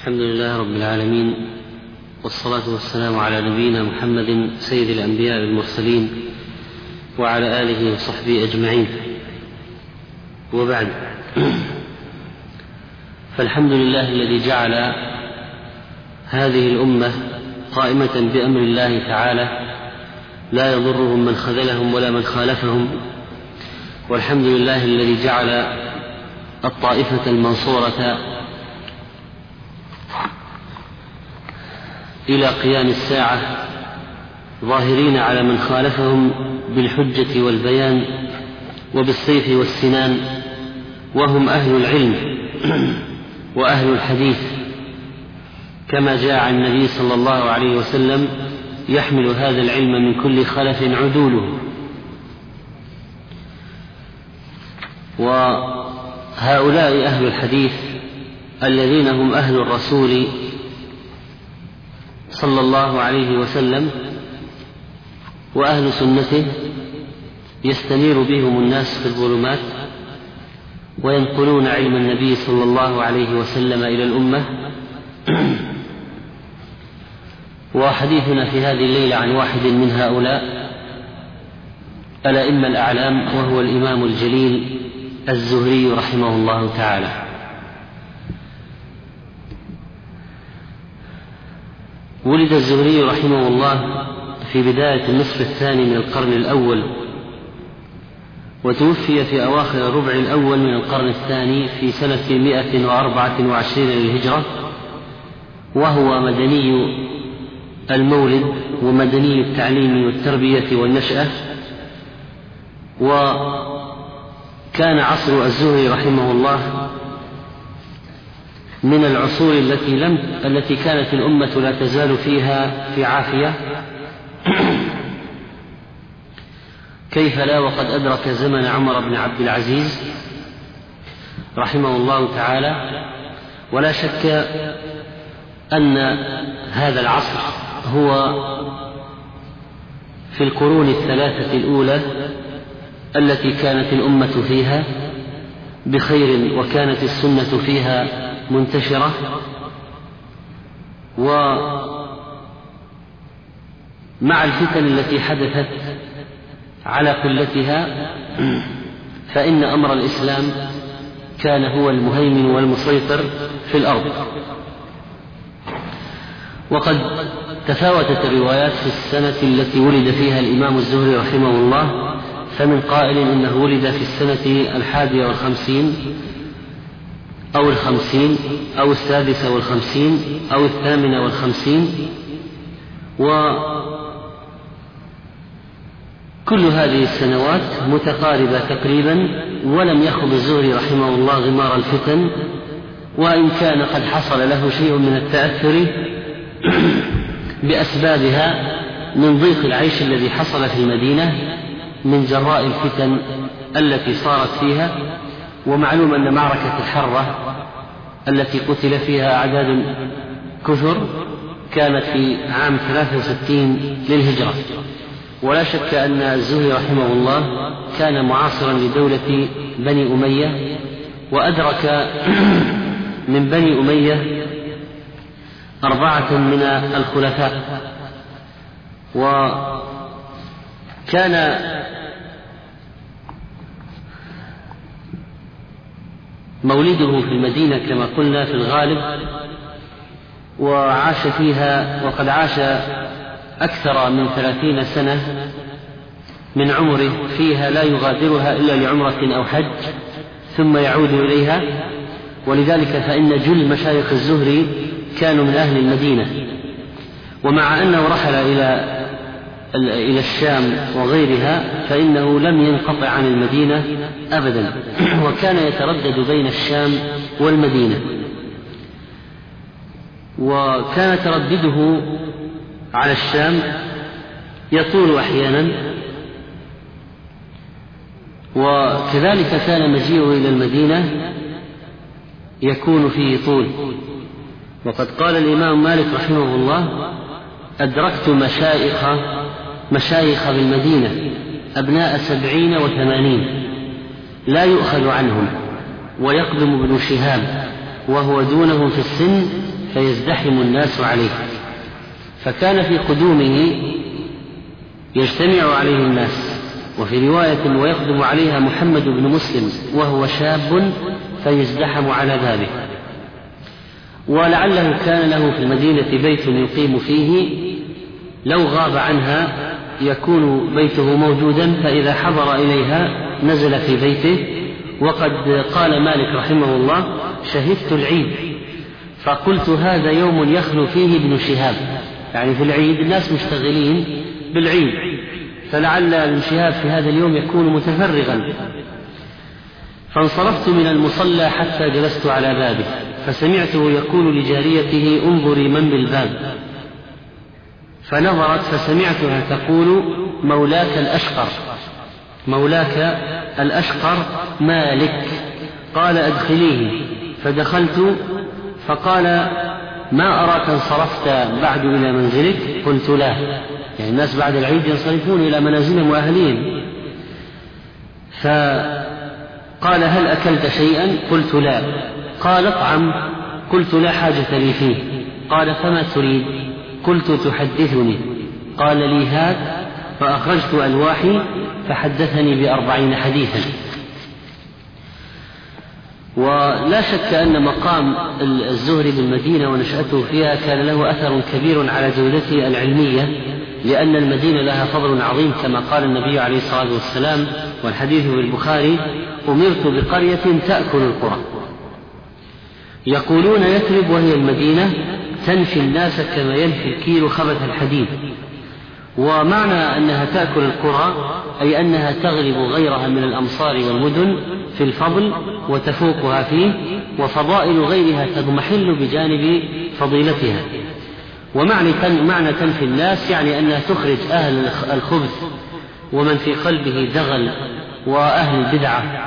الحمد لله رب العالمين، والصلاة والسلام على نبينا محمد سيد الأنبياء والمرسلين وعلى آله وصحبه أجمعين، وبعد. فالحمد لله الذي جعل هذه الأمة قائمة بأمر الله تعالى لا يضرهم من خذلهم ولا من خالفهم، والحمد لله الذي جعل الطائفة المنصورة إلى قيام الساعة ظاهرين على من خالفهم بالحجة والبيان وبالسيف والسنان، وهم أهل العلم وأهل الحديث، كما جاء عن النبي صلى الله عليه وسلم: يحمل هذا العلم من كل خلف عدوله. وهؤلاء أهل الحديث الذين هم أهل الرسول صلى الله عليه وسلم وأهل سنته يستنير بهم الناس في الظلمات، وينقلون علم النبي صلى الله عليه وسلم إلى الأمة. وحديثنا في هذه الليلة عن واحد من هؤلاء الأئمة الأعلام، وهو الإمام الجليل الزهري رحمه الله تعالى. ولد الزهري رحمه الله في بداية النصف الثاني من القرن الأول، وتوفي في أواخر الربع الأول من القرن الثاني في سنة 124 للهجرة، وهو مدني المولد ومدني التعليم والتربية والنشأة. وكان عصر الزهري رحمه الله من العصور التي كانت الأمة لا تزال فيها في عافية، كيف لا وقد أدرك زمن عمر بن عبد العزيز رحمه الله تعالى. ولا شك أن هذا العصر هو في القرون الثلاثة الأولى التي كانت الأمة فيها بخير، وكانت السنة فيها منتشرة. ومع الفتن التي حدثت على قلتها، فإن أمر الإسلام كان هو المهيمن والمسيطر في الأرض. وقد تفاوتت الروايات في السنة التي ولد فيها الإمام الزهري رحمه الله، فمن قائل إنه ولد في السنة 51 أو 50 أو 56 أو 58، وكل هذه السنوات متقاربة تقريبا، ولم يخض الزهري رحمه الله غمار الفتن، وإن كان قد حصل له شيء من التأثر بأسبابها من ضيق العيش الذي حصل في المدينة من جراء الفتن التي صارت فيها. ومعلوم أن معركة الحرة التي قتل فيها أعداد كثر كانت في عام 63 للهجرة. ولا شك أن الزهري رحمه الله كان معاصرا لدولة بني أمية، وأدرك من بني أمية 4 من الخلفاء. وكان مولده في المدينة كما قلنا في الغالب، وعاش فيها، وقد عاش أكثر من 30 سنة من عمره فيها لا يغادرها إلا لعمرة أو حج ثم يعود إليها. ولذلك فإن جل مشايخ الزهري كانوا من أهل المدينة، ومع أنه رحل إلى الشام وغيرها فإنه لم ينقطع عن المدينة أبدا، وكان يتردد بين الشام والمدينة. وكان تردده على الشام يطول أحيانا، وكذلك كان مجيئه إلى المدينة يكون فيه طول. وقد قال الإمام مالك رحمه الله: أدركت مشايخ بالمدينة أبناء 70 و80 لا يؤخذ عنهم، ويقدم ابن شهاب وهو دونهم في السن فيزدحم الناس عليه. فكان في قدومه يجتمع عليه الناس، وفي رواية ويقدم عليها محمد بن مسلم وهو شاب فيزدحم على بابه. ولعله كان له في المدينة بيت يقيم فيه، لو غاب عنها يكون بيته موجودا، فإذا حضر إليها نزل في بيته. وقد قال مالك رحمه الله: شهدت العيد فقلت هذا يوم يخلو فيه ابن شهاب، يعني في العيد الناس مشتغلين بالعيد، فلعل ابن شهاب في هذا اليوم يكون متفرغا. فانصرفت من المصلى حتى جلست على بابه، فسمعته يقول لجاريته: انظري من بالباب. فنظرت فسمعتها تقول: مولاك الأشقر، مولاك الأشقر مالك. قال: أدخليه. فدخلت فقال: ما أراك انصرفت بعد إلى منزلك؟ قلت: لا، يعني الناس بعد العيد ينصرفون إلى منازلهم وأهليهم. فقال: هل أكلت شيئا؟ قلت: لا. قال: اطعم. قلت: لا حاجة لي فيه. قال: فما تريد؟ قلت: تحدثني. قال لي: هات. فأخرجت ألواحي فحدثني ب40 حديثا. ولا شك أن مقام الزهري بالمدينة ونشأته فيها كان له أثر كبير على جودته العلمية، لأن المدينة لها فضل عظيم، كما قال النبي عليه الصلاة والسلام، والحديث في البخاري: أمرت بقرية تأكل القرى. يقولون يثرب وهي المدينة تنفي الناس كما ينفي الكيل خبث الحديد. ومعنى أنها تأكل القرى أي أنها تغلب غيرها من الأمصار والمدن في الفضل وتفوقها فيه، وفضائل غيرها تضمحل بجانب فضيلتها. ومعنى تنفي الناس يعني أنها تخرج أهل الخبث ومن في قلبه دغل وأهل البدعة،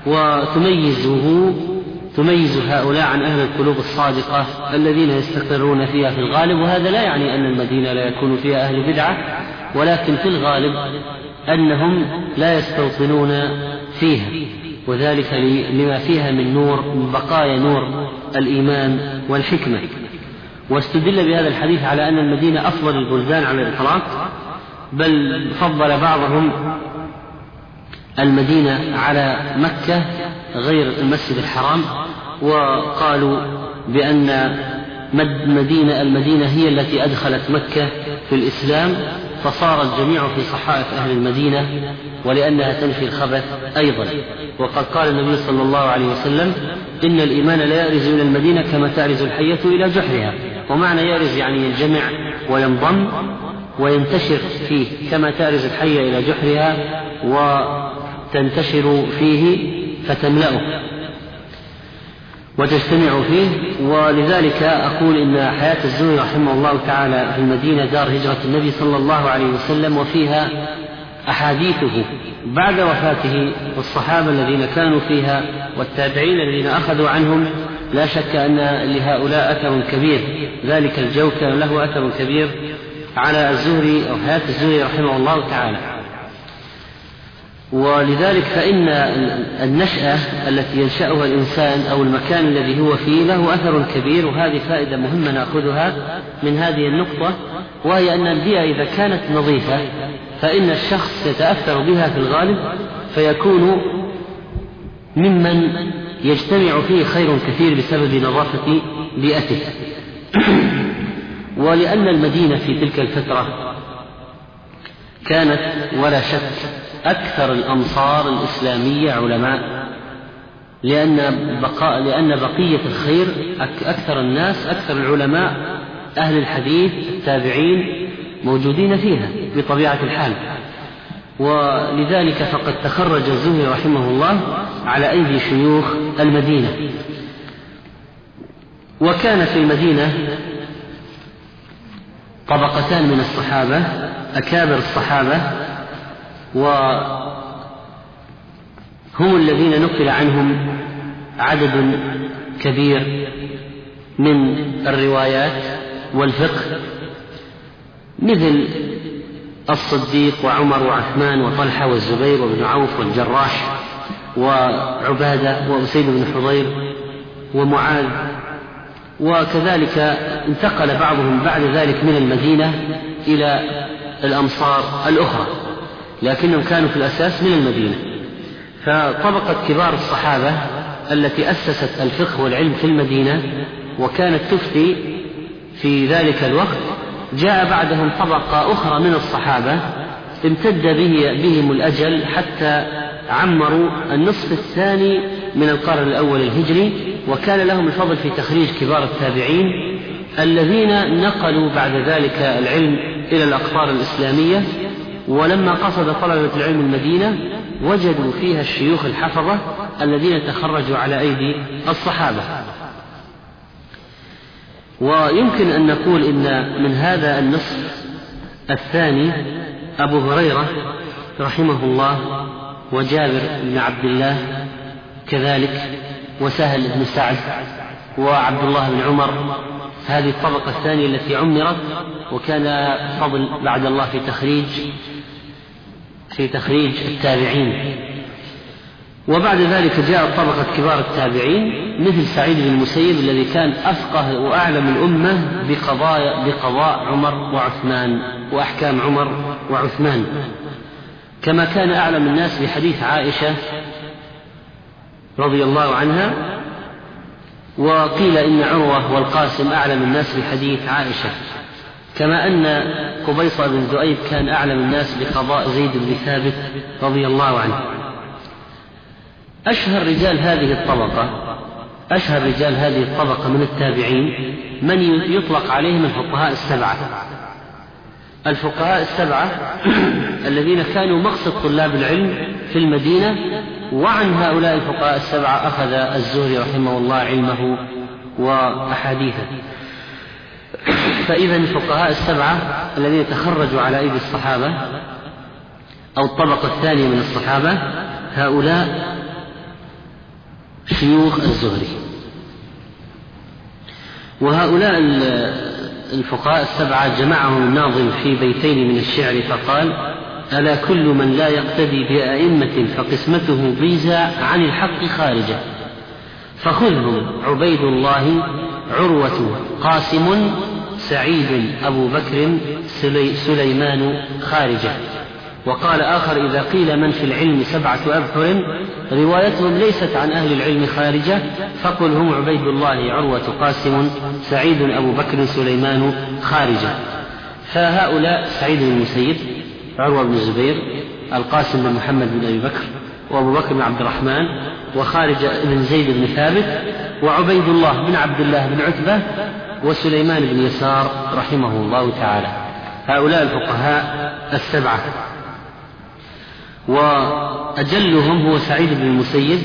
تميز هؤلاء عن أهل القلوب الصادقة الذين يستقرون فيها في الغالب. وهذا لا يعني أن المدينة لا يكون فيها أهل بدعة، ولكن في الغالب أنهم لا يستوطنون فيها، وذلك لما فيها من نور، من بقايا نور الإيمان والحكمة. واستدل بهذا الحديث على أن المدينة أفضل البلدان على الإطلاق، بل فضل بعضهم المدينة على مكة غير المسجد الحرام، وقالوا بأن المدينة هي التي أدخلت مكة في الإسلام، فصار الجميع في صحائف أهل المدينة، ولأنها تنفي الخبث أيضا. وقد قال النبي صلى الله عليه وسلم: إن الإيمان لا يأرز إلى المدينة كما تأرز الحية إلى جحرها. ومعنى يأرز يعني ينجمع وينضم وينتشر فيه، كما تأرز الحية إلى جحرها وتنتشر فيه فتملأه وتجتمع فيه. ولذلك أقول إن حياة الزهري رحمه الله تعالى في المدينة دار هجرة النبي صلى الله عليه وسلم، وفيها أحاديثه بعد وفاته، والصحابة الذين كانوا فيها والتابعين الذين أخذوا عنهم. لا شك أن لهؤلاء أثر كبير، ذلك الجو كان له أثر كبير على الزهري أو حياة الزهري رحمه الله تعالى. ولذلك فإن النشأة التي ينشأها الإنسان أو المكان الذي هو فيه له أثر كبير. وهذه فائدة مهمة نأخذها من هذه النقطة، وهي أن البيئة إذا كانت نظيفة فإن الشخص يتأثر بها في الغالب، فيكون ممن يجتمع فيه خير كثير بسبب نظافة بيئته. ولأن المدينة في تلك الفترة كانت ولا شك أكثر الأمصار الإسلامية علماء، لأن بقية الخير أكثر الناس، أكثر العلماء أهل الحديث التابعين موجودين فيها بطبيعة الحال. ولذلك فقد تخرج الزهري رحمه الله على أيدي شيوخ المدينة. وكان في المدينة طبقتان من الصحابة، أكابر الصحابة، وهم الذين نقل عنهم عدد كبير من الروايات والفقه، مثل الصديق وعمر وعثمان وطلحة والزبير وابن عوف والجراح وعبادة وأسيد بن حضير ومعاذ، وكذلك انتقل بعضهم بعد ذلك من المدينة إلى الأمصار الأخرى، لكنهم كانوا في الأساس من المدينة. فطبقة كبار الصحابة التي أسست الفقه والعلم في المدينة وكانت تفتي في ذلك الوقت، جاء بعدهم طبقة أخرى من الصحابة امتد بهم الأجل حتى عمروا النصف الثاني من القرن الأول الهجري، وكان لهم الفضل في تخريج كبار التابعين الذين نقلوا بعد ذلك العلم إلى الأقطار الإسلامية. ولما قصد طلبة العلم المدينة وجدوا فيها الشيوخ الحفظة الذين تخرجوا على أيدي الصحابة. ويمكن أن نقول إن من هذا النصف الثاني أبو هريرة رحمه الله، وجابر بن عبد الله كذلك، وسهل بن سعد، وعبد الله بن عمر. هذه الطبقة الثانية التي عمرت، وكان فضل بعد الله في تخريج التابعين. وبعد ذلك جاء طبقة كبار التابعين مثل سعيد بن المسيب الذي كان أفقه وأعلم الأمة بقضاء عمر وعثمان وأحكام عمر وعثمان، كما كان أعلم الناس بحديث عائشة رضي الله عنها. وقيل إن عروة والقاسم أعلم الناس بحديث عائشة، كما أن قبيصة بن ذؤيب كان أعلم الناس بقضاء زيد بن ثابت رضي الله عنه. أشهر رجال هذه الطبقة من التابعين من يطلق عليهم الفقهاء السبعة الذين كانوا مقصد طلاب العلم في المدينة. وعن هؤلاء الفقهاء السبعة أخذ الزهري رحمه الله علمه وأحاديثه. فإذا الفقهاء السبعة الذين تخرجوا على أيدي الصحابة أو الطبقة الثانية من الصحابة هؤلاء شيوخ الزهري. وهؤلاء الفقهاء السبعة جمعهم الناظم في بيتين من الشعر فقال: ألا كل من لا يقتدي بأئمة فقسمته ضيزى عن الحق خارجة، فخذهم عبيد الله عروة قاسم سعيد أبو بكر سليمان خارجة. وقال آخر: إذا قيل من في العلم 7 أبحر روايتهم ليست عن أهل العلم خارجة، فقل هم عبيد الله عروة قاسم سعيد أبو بكر سليمان خارجة. فهؤلاء سعيد بن المسيب، عروة بن الزبير، القاسم بن محمد بن أبي بكر، وأبو بكر بن عبد الرحمن، وخارجة بن زيد بن ثابت، وعبيد الله بن عبد الله بن عتبة، وسليمان بن يسار رحمه الله تعالى. هؤلاء الفقهاء السبعة. وأجلهم هو سعيد بن المسيب،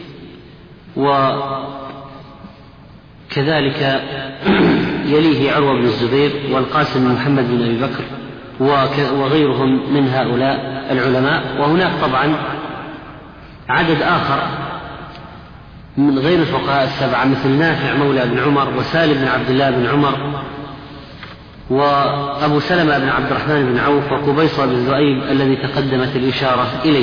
وكذلك يليه عروة بن الزبير والقاسم بن محمد بن أبي بكر وغيرهم من هؤلاء العلماء. وهناك طبعا عدد آخر من غير الفقهاء السبعة مثل نافع مولى بن عمر، وسالم بن عبد الله بن عمر، وأبو سلمة بن عبد الرحمن بن عوف، وقبيصة بن ذؤيب الذي تقدمت الإشارة إليه.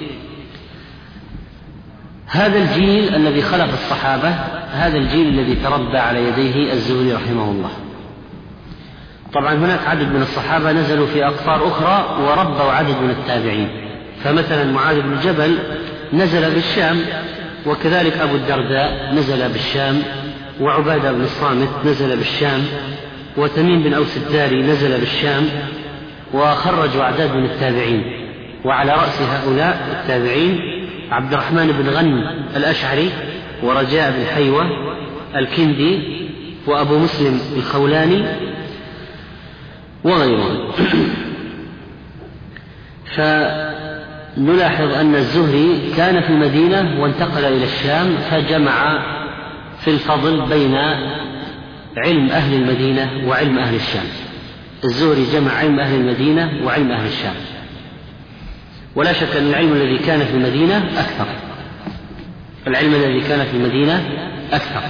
هذا الجيل الذي خلف الصحابة، هذا الجيل الذي تربى على يديه الزهري رحمه الله. طبعا هناك عدد من الصحابة نزلوا في أقطار أخرى وربوا عدد من التابعين، فمثلا معاذ بن جبل نزل بالشام، وكذلك أبو الدرداء نزل بالشام، وعبادة بن الصامت نزل بالشام، وتميم بن أوس الداري نزل بالشام، وخرجوا أعداد من التابعين. وعلى رأس هؤلاء التابعين عبد الرحمن بن غنم الأشعري، ورجاء بن حيوة الكندي، وأبو مسلم الخولاني وغيرهم. فنلاحظ أن الزهري كان في المدينة وانتقل إلى الشام، فجمع في الفضل بين علم أهل المدينة وعلم أهل الشام. الزهري جمع علم أهل المدينة وعلم أهل الشام، ولا شك أن العلم الذي كان في المدينة أكثر.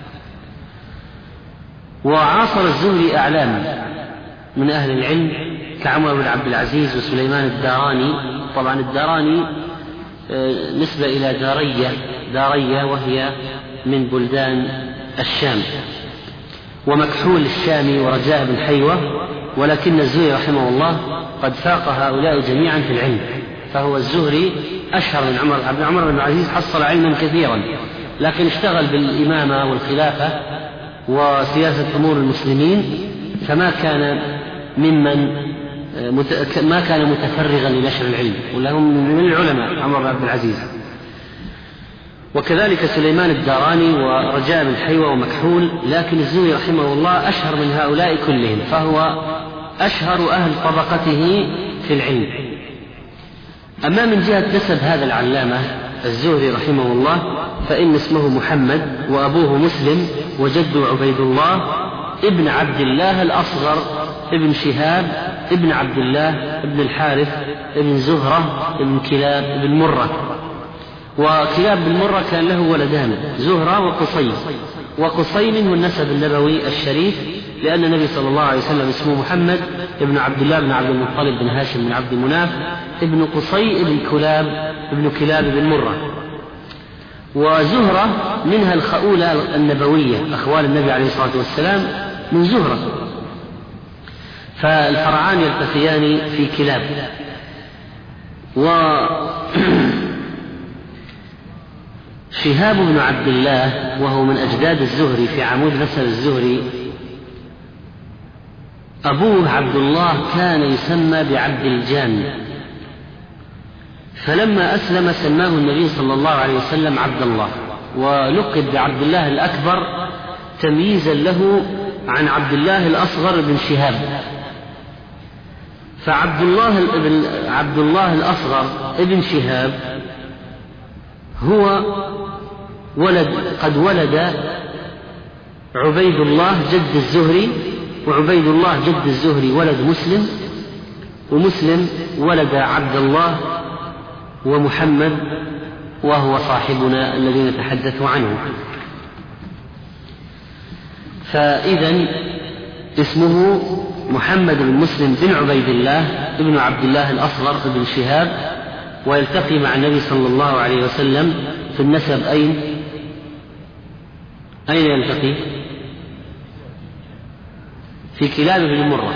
وعاصر الزهري أعلام من أهل العلم كعمر بن عبد العزيز وسليمان الداراني. طبعا الداراني نسبة إلى دارية، وهي من بلدان الشام، ومكحول الشامي ورجاء بن حيوة، ولكن الزهري رحمه الله قد فاق هؤلاء جميعا في العلم، فهو الزهري أشهر من عمر بن العزيز، حصل علما كثيرا، لكن اشتغل بالإمامة والخلافة وسياسة أمور المسلمين، فما كان ما كان متفرغا لنشر العلم، ولهم من العلماء عمر بن عبد العزيز. وكذلك سليمان الداراني ورجاء بن حيوة ومكحول، لكن الزهري رحمه الله أشهر من هؤلاء كلهم، فهو أشهر أهل طبقته في العلم. أما من جهة نسب هذا العلامة الزهري رحمه الله فإن اسمه محمد، وأبوه مسلم، وجده عبيد الله ابن عبد الله الأصغر ابن شهاب ابن عبد الله ابن الحارث ابن زهرة ابن كلاب ابن مرة. وكلاب بن مرة كان له ولدان، زهرة وقصي، وقصي منه النسب النبوي الشريف، لأن النبي صلى الله عليه وسلم اسمه محمد ابن عبد الله بن عبد المطلب بن هاشم بن عبد مناف ابن قصي ابن كلاب بن مرة. وزهرة منها الخؤولة النبوية، أخوال النبي عليه الصلاة والسلام من زهرة، فالفرعان يلتقيان في كلاب. شهاب بن عبد الله وهو من أجداد الزهري في عمود نسب الزهري، أبوه عبد الله كان يسمى بعبد الجان، فلما أسلم سماه النبي صلى الله عليه وسلم عبد الله، ولقب بعبد الله الأكبر تمييزا له عن عبد الله الأصغر بن شهاب. فعبد الله الأصغر ابن شهاب هو قد ولد عبيد الله جد الزهري، وعبيد الله جد الزهري ولد مسلم، ومسلم ولد عبد الله ومحمد، وهو صاحبنا الذي نتحدث عنه. فإذا اسمه محمد بن مسلم بن عبيد الله ابن عبد الله الأصغر بن شهاب، ويلتقي مع النبي صلى الله عليه وسلم في النسب أين يلتقي؟ في كلاب بن مرة.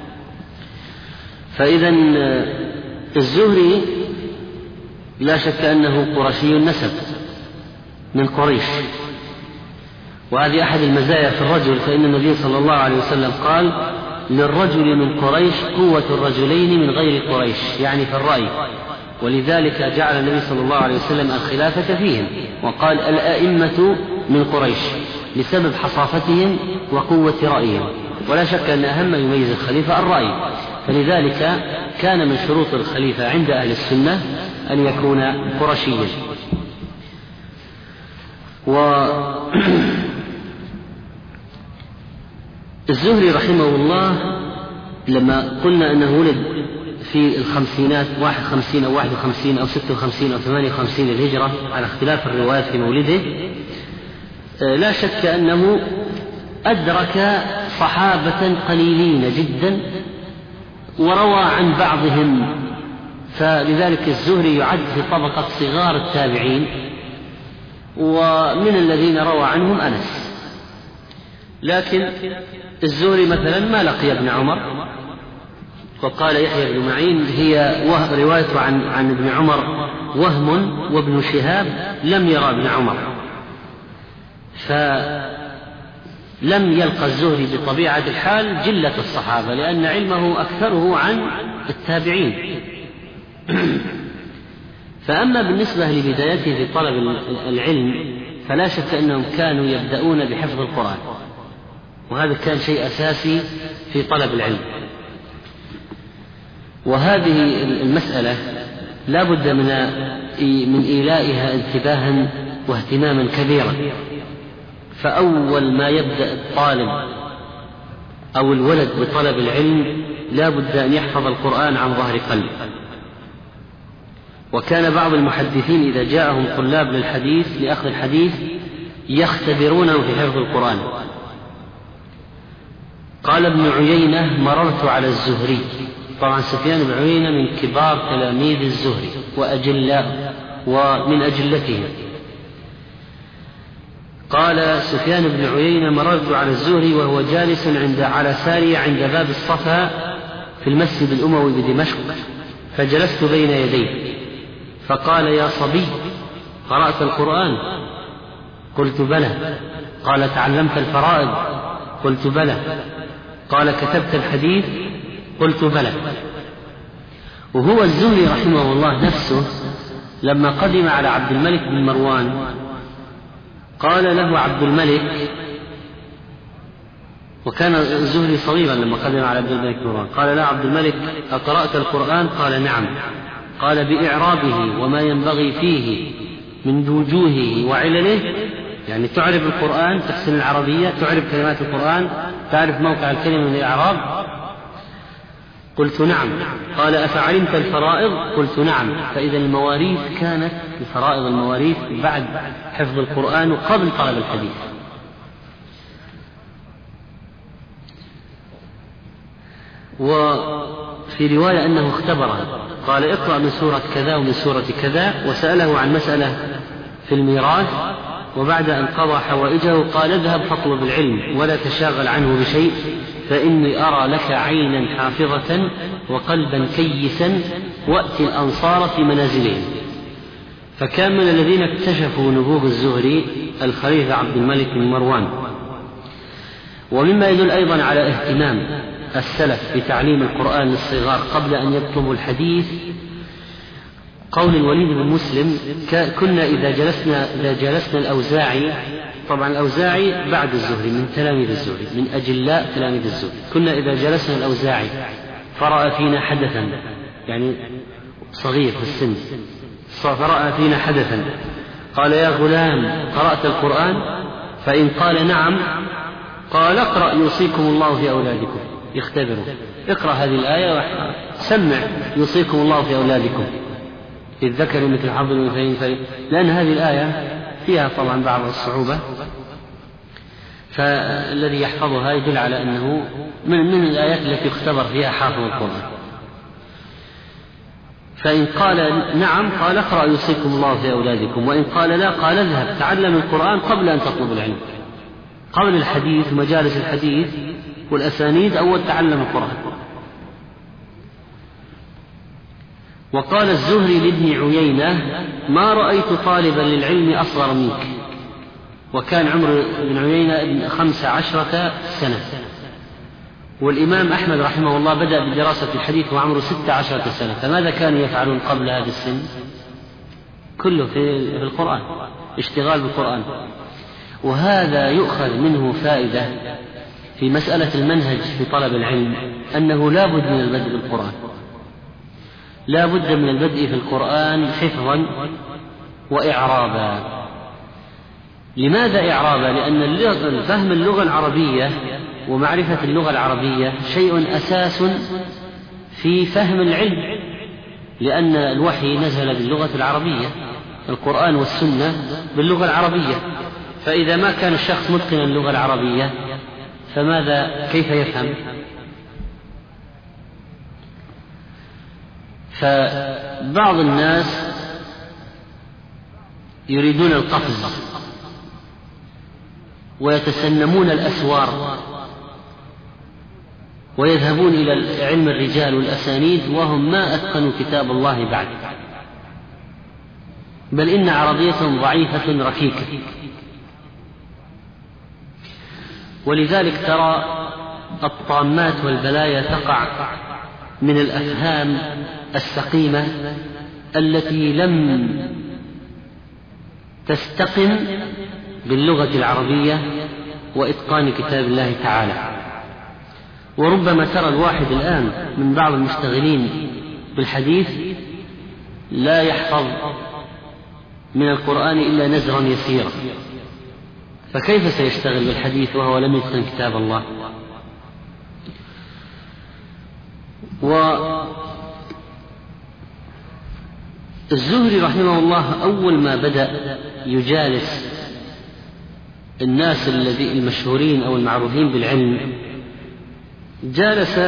فإذا الزهري لا شك أنه قرشي النسب من قريش، وهذه أحد المزايا في الرجل، فإن النبي صلى الله عليه وسلم قال: للرجل من قريش قوة الرجلين من غير قريش، يعني في الرأي، ولذلك جعل النبي صلى الله عليه وسلم الخلافة فيهم، وقال: الأئمة من قريش، لسبب حصافتهم وقوة رأيهم. ولا شك أن أهم ما يميز الخليفة الرأي، فلذلك كان من شروط الخليفة عند أهل السنة أن يكون قرشيا. الزهري رحمه الله لما قلنا أنه ولد في الخمسينات، 51 أو 51 أو 56 أو 58 للهجرة على اختلاف الروايات في مولده، لا شك أنه أدرك صحابة قليلين جدا وروى عن بعضهم، فلذلك الزهري يعد في طبقة صغار التابعين، ومن الذين روى عنهم أنس. لكن الزهري مثلا ما لقي ابن عمر، وقال يحيى بن معين هي روايته عن ابن عمر وهم، وابن شهاب لم يرى ابن عمر، فلم يلقى الزهري بطبيعة الحال جلة الصحابة، لأن علمه أكثره عن التابعين. فأما بالنسبة لبدايته في طلب العلم فلا شك أنهم كانوا يبدأون بحفظ القرآن، وهذا كان شيء أساسي في طلب العلم. وهذه المسألة لا بد من إيلائها انتباها واهتماما كبيرا. فأول ما يبدأ الطالب أو الولد بطلب العلم لا بد أن يحفظ القرآن عن ظهر قلب. وكان بعض المحدثين إذا جاءهم طلاب للحديث لأخذ الحديث يختبرونه في حفظ القرآن. قال ابن عيينة: مررت على الزهري. طبعا سفيان بن عيينة من كبار تلاميذ الزهري ومن أجلته. قال سفيان بن عيينة: مررت على الزهري وهو جالس على سارية عند باب الصفا في المسجد الأموي بدمشق، فجلست بين يديه فقال: يا صبي، قرأت القرآن؟ قلت: بلى. قال: تعلمت الفرائض؟ قلت: بلى. قال: كتبت الحديث؟ قلت: بلى. وهو الزهري رحمه الله نفسه لما قدم على عبد الملك بن مروان قال له عبد الملك، وكان الزهري صغيرا لما قدم على عبد الملك بن مروان، قال له عبد الملك: أقرأت القرآن؟ قال: نعم. قال: بإعرابه وما ينبغي فيه من وجوهه وعلله، يعني تعرف القرآن، تحسن العربية، تعرف كلمات القرآن، تعرف موقع الكلمة من الإعراب؟ قلت: نعم. قال: أفعلمت الفرائض؟ قلت: نعم. فإذا المواريث كانت الفرائض المواريث بعد حفظ القرآن وقبل طلب الحديث. وفي رواية أنه اختبره، قال: اقرأ من سورة كذا ومن سورة كذا، وسأله عن مسألة في الميراث، وبعد أن قضى حوائجه قال: اذهب فاطلب العلم ولا تشاغل عنه بشيء، فإني أرى لك عينا حافظة وقلبا كيسا، وأت الأنصار في منازلهم. فكان من الذين اكتشفوا نبوغ الزهري الخليفة عبد الملك بن مروان. ومما يدل أيضا على اهتمام السلف بتعليم القرآن للصغار قبل أن يطلبوا الحديث قول الوليد بن مسلم: كنا إذا جلسنا الأوزاعي، طبعا الأوزاعي بعد الزهري من تلاميذ الزهري، من أجلاء تلاميذ الزهري، كنا إذا جلسنا الأوزاعي فرأى فينا حدثا، يعني صغير في السن، فرأى فينا حدثا، قال: يا غلام، قرأت القرآن؟ فإن قال: نعم، قال: اقرأ يوصيكم الله في أولادكم. يختبروا: اقرأ هذه الآية وسمع يوصيكم الله في أولادكم للذكر مثل حظ الأنثيين، لأن هذه الآية فيها طبعا بعض الصعوبة، فالذي يحفظها يدل على أنه من الآيات التي يختبر فيها حافظ القرآن. فإن قال نعم قال: اقرأ يوصيكم الله في أولادكم، وإن قال لا قال: اذهب تعلم القرآن قبل أن تطلب العلم. قبل الحديث، مجالس الحديث والأسانيد، أول تعلم القرآن. وقال الزهري لابن عيينة: ما رأيت طالبا للعلم أصغر منك. وكان عمر ابن عيينة 15 سنة، والإمام أحمد رحمه الله بدأ بدراسة الحديث وعمره 16 سنة، فماذا كانوا يفعلون قبل هذا السن؟ كله في القرآن، اشتغال بالقرآن. وهذا يؤخذ منه فائدة في مسألة المنهج في طلب العلم، أنه لا بد من البدء بالقرآن، لا بد من البدء في القرآن حفظا وإعرابا. لماذا إعرابا؟ لأن فهم اللغة العربية ومعرفة اللغة العربية شيء أساس في فهم العلم، لأن الوحي نزل باللغة العربية، القرآن والسنة باللغة العربية، فإذا ما كان الشخص متقنا اللغة العربية كيف يفهم؟ فبعض الناس يريدون القفز ويتسنمون الأسوار ويذهبون إلى علم الرجال والأسانيد وهم ما أتقنوا كتاب الله بعد، بل إن عربيتهم ضعيفة ركيكة. ولذلك ترى الطامات والبلايا تقع من الأفهام السقيمة التي لم تستقم باللغة العربية وإتقان كتاب الله تعالى. وربما ترى الواحد الآن من بعض المشتغلين بالحديث لا يحفظ من القرآن إلا نزرا يسيرا، فكيف سيشتغل بالحديث وهو لم يتقن كتاب الله؟ والزهري رحمه الله أول ما بدأ يجالس الناس المشهورين أو المعروفين بالعلم، جالس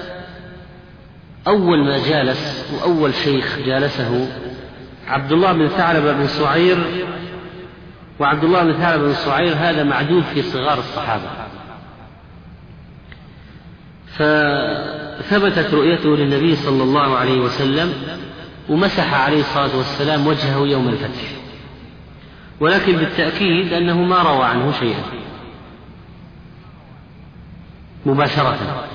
أول ما جالس وأول شيخ جالسه عبد الله بن ثعلبة بن سعير وعبد الله بن ثعلبة بن صعير هذا معدود في صغار الصحابة، فثبتت رؤيته للنبي صلى الله عليه وسلم ومسح عليه الصلاة والسلام وجهه يوم الفتح، ولكن بالتأكيد أنه ما روى عنه شيئا مباشرة.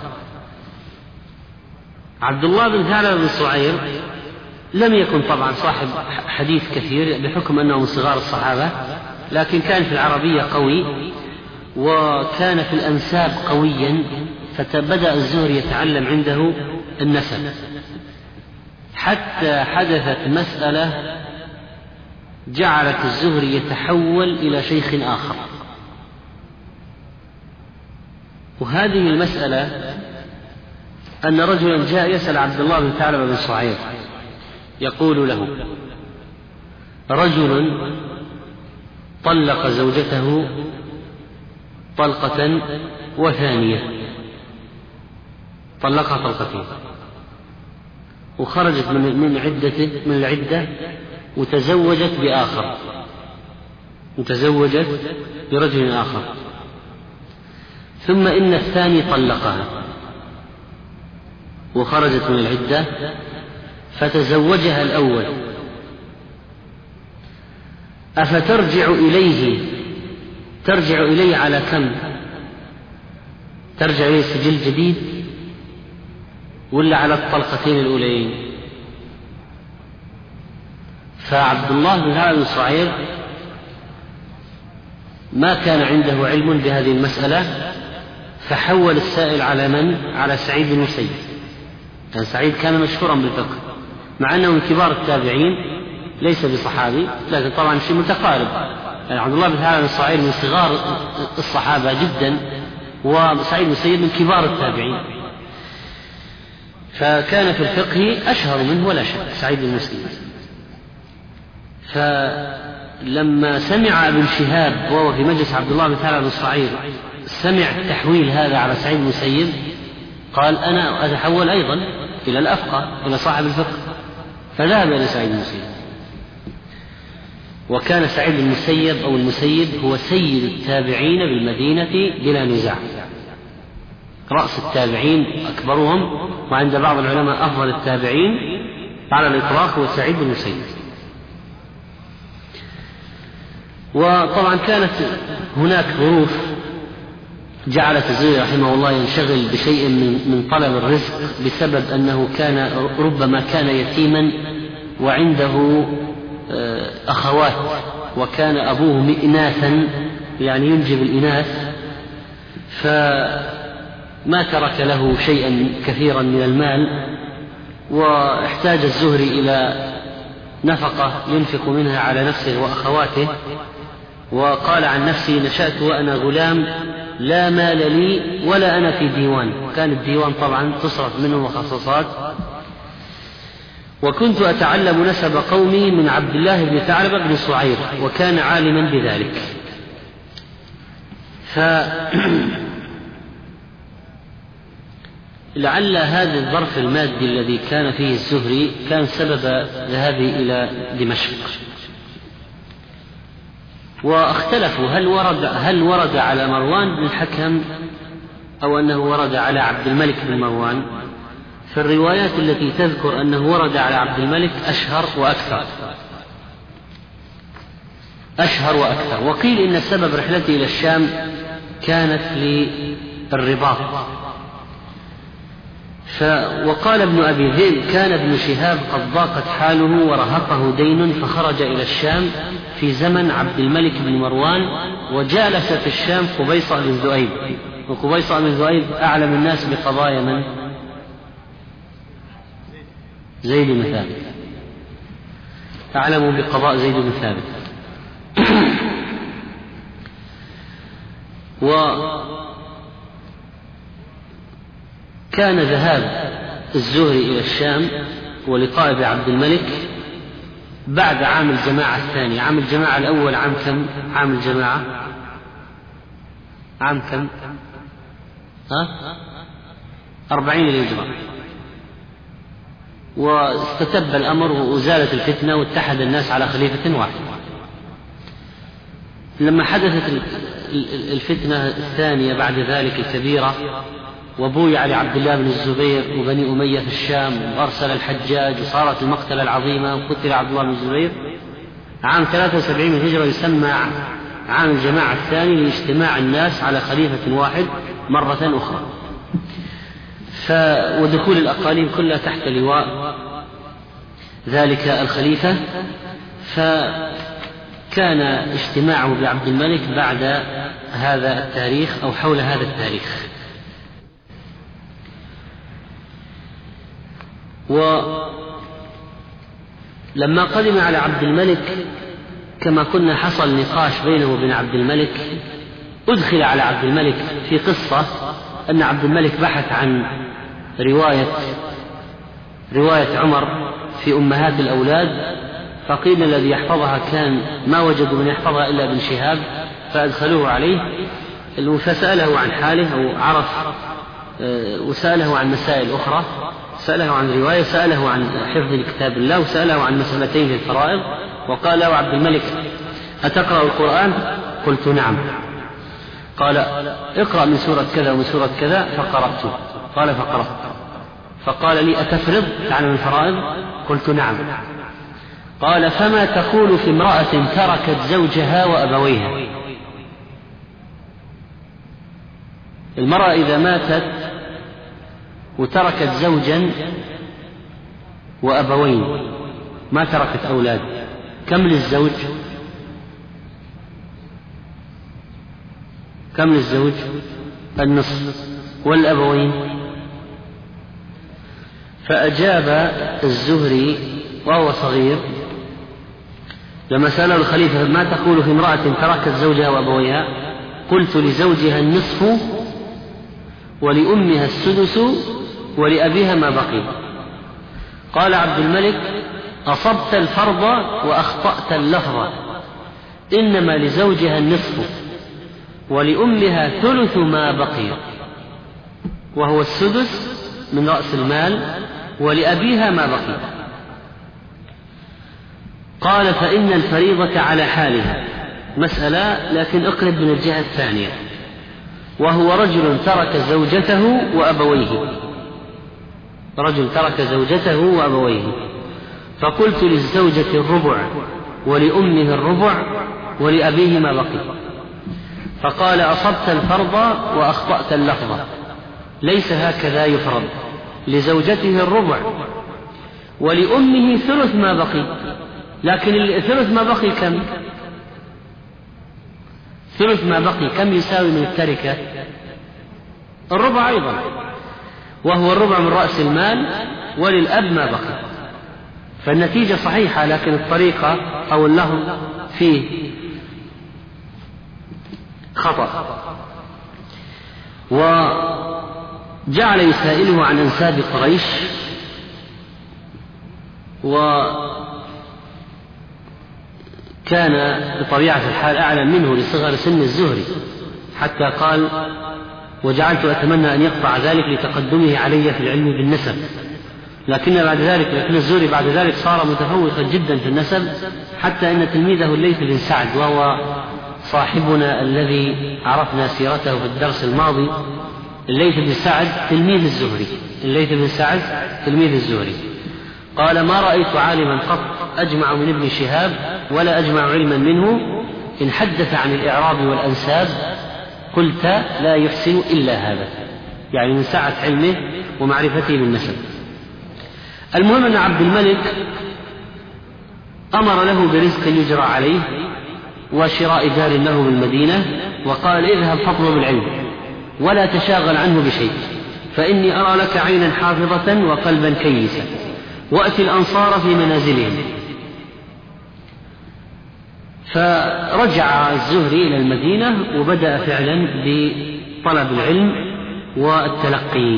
عبد الله بن ثعلبة بن صعير لم يكن طبعا صاحب حديث كثير بحكم أنه من صغار الصحابة، لكن كان في العربية قوي وكان في الأنساب قويا، فبدأ الزهري يتعلم عنده النسب، حتى حدثت مسألة جعلت الزهري يتحول إلى شيخ آخر. وهذه المسألة أن رجلا جاء يسأل عبد الله بن ثعلبة بن صعير يقول له: رجل طلق زوجته طلقة وثانية، طلقها طلقتين وخرجت من العدة وتزوجت برجل آخر، ثم إن الثاني طلقها وخرجت من العدة فتزوجها الأول، أفترجع إليه على كم؟ ترجع إليه سجل جديد ولا على الطلقتين الأولين؟ فعبد الله بن ثعلبة بن صعير ما كان عنده علم بهذه المسألة، فحول السائل على من؟ على سعيد بن المسيب. يعني سعيد كان مشهورا بالفقه مع أنه من كبار التابعين، ليس بصحابي لكن طبعا شيء متقارب. يعني عبد الله بن ثعلبة بن صعير من صغار الصحابة جدا، وسعيد بن المسيب من كبار التابعين، فكان في الفقه أشهر منه ولا شك سعيد بن المسيب. فلما سمع ابن شهاب وهو في مجلس عبد الله بن ثعلبة بن صعير سمع التحويل هذا على سعيد بن المسيب، قال: أنا أتحول أيضا إلى الأفقه، إلى صاحب الفقه، فذهب إلى سعيد بن المسيب. وكان سعيد بن المسيب أو المسيب هو سيد التابعين بالمدينة بلا نزاع، رأس التابعين أكبرهم، وعند بعض العلماء أفضل التابعين على الإطلاق هو سعيد بن المسيب. وطبعا كانت هناك ظروف جعلت الزهري رحمه الله ينشغل بشيء من طلب الرزق، بسبب أنه ربما كان يتيما وعنده أخوات، وكان أبوه مئناثا يعني ينجب الإناث، فما ترك له شيئا كثيرا من المال، واحتاج الزهري إلى نفقة ينفق منها على نفسه وأخواته. وقال عن نفسه: نشأت وأنا غلام لا مال لي ولا أنا في ديوان، وكان الديوان طبعا تصرف منه مخصصات، وكنت أتعلم نسب قومي من عبد الله بن ثعلبة بن صعير، وكان عالما بذلك. لعل هذا الظرف المادي الذي كان فيه الزهري كان سبب ذهابه إلى دمشق. واختلفوا هل ورد على مروان بن الحكم أو أنه ورد على عبد الملك بن مروان. فالروايات التي تذكر أنه ورد على عبد الملك أشهر وأكثر. وقيل إن سبب رحلته إلى الشام كانت للرباط. وقال ابن أبي ذئب: كان ابن شهاب قد ضاقت حاله ورهقه دين، فخرج إلى الشام في زمن عبد الملك بن مروان، وجالس في الشام قبيصة بن ذؤيب. وقبيصة بن ذؤيب أعلم الناس بقضايا من؟ زيد بن ثابت، أعلم بقضاء زيد بن ثابت. وكان ذهاب الزهري إلى الشام ولقاء بعبد الملك بعد عام الجماعة الثاني. عام الجماعة الأول عام كم؟ عام الجماعة عام كم؟ 40 للهجرة. واستتب الأمر وأزالت الفتنة واتحد الناس على خليفة واحد. لما حدثت الفتنة الثانية بعد ذلك الكبيرة، وبويع لعبد الله بن الزبير وبني أمية في الشام، وأرسل الحجاج، وصارت المقتلة العظيمة، وقتل عبد الله بن الزبير، عام 73 من الهجرة يسمى عام الجماعة الثاني لاجتماع الناس على خليفة واحد مرة أخرى، ودخول الأقاليم كلها تحت لواء ذلك الخليفة. فكان اجتماعه بعبد الملك بعد هذا التاريخ أو حول هذا التاريخ. ولما قدم على عبد الملك كما كنا حصل نقاش بينه وبين عبد الملك، أدخل على عبد الملك في قصة أن عبد الملك بحث عن رواية عمر في أمهات الأولاد، فقيل الذي يحفظها كان ما وجدوا من يحفظها إلا ابن شهاب، فأدخلوه عليه فسأله عن حاله أو عرف، وسأله عن مسائل أخرى، سأله عن رواية، سأله عن حفظ كتاب الله، وسأله عن مسألتين في الفرائض. وقال له عبد الملك: أتقرأ القرآن؟ قلت: نعم. قال: اقرأ من سورة كذا ومن سورة كذا، فقرأت. قال: فقرأت. فقال لي: أتفرض تعلم الفرائض؟ قلت: نعم. قال: فما تقول في امرأة تركت زوجها وأبويها؟ المرأة إذا ماتت وتركت زوجا وأبوين، ما تركت أولاد، كم للزوج؟ النصف، والأبوين؟ فأجاب الزهري وهو صغير لما سأله الخليفة: ما تقول في امرأة تركت زوجها وأبويها؟ قلت: لزوجها النصف، ولأمها السدس، ولأبيها ما بقي. قال عبد الملك: أصبت الفرض وأخطأت اللفظ، إنما لزوجها النصف، ولأمها ثلث ما بقي، وهو السدس من رأس المال، ولأبيها ما بقي. قال: فإن الفريضة على حالها مسألة، لكن اقلب من الجهة الثانية، وهو رجل ترك زوجته وأبويه، فقلت للزوجة الربع، ولأمه الربع، ولأبيه ما بقي. فقال: أصبت الفرض وأخطأت اللفظ، ليس هكذا يفرض، لزوجته الربع، ولأمه ثلث ما بقي. لكن ثلث ما بقي كم؟ ثلث ما بقي كم يساوي من التركة؟ الربع أيضا، وهو الربع من رأس المال، وللأب ما بقي. فالنتيجة صحيحة، لكن الطريقة أو اللفظ فيه خطأ. وجعل يسائله عن أنساب قريش، وكان بطبيعة الحال أعلم منه لصغر سن الزهري، حتى قال: وجعلت أتمنى أن يقطع ذلك لتقدمه علي في العلم بالنسب. لكن الزهري بعد ذلك صار متفوقا جدا في النسب، حتى أن تلميذه الليث بن سعد، وهو صاحبنا الذي عرفنا سيرته في الدرس الماضي، الليث بن سعد تلميذ الزهري، قال: ما رأيت عالما قط أجمع من ابن شهاب، ولا أجمع علما منه. إن حدث عن الإعراب والأنساب قلت لا يحسن إلا هذا، يعني من سعة علمه ومعرفته بالنسب. المهم أن عبد الملك أمر له برزق يجرى عليه وشراء دار له بالمدينة، وقال: اذهب فاطلب العلم ولا تشاغل عنه بشيء، فإني أرى لك عينا حافظة وقلبا كيسا، وأتي الأنصار في منازلهم. فرجع الزهري إلى المدينة، وبدأ فعلا بطلب العلم والتلقي.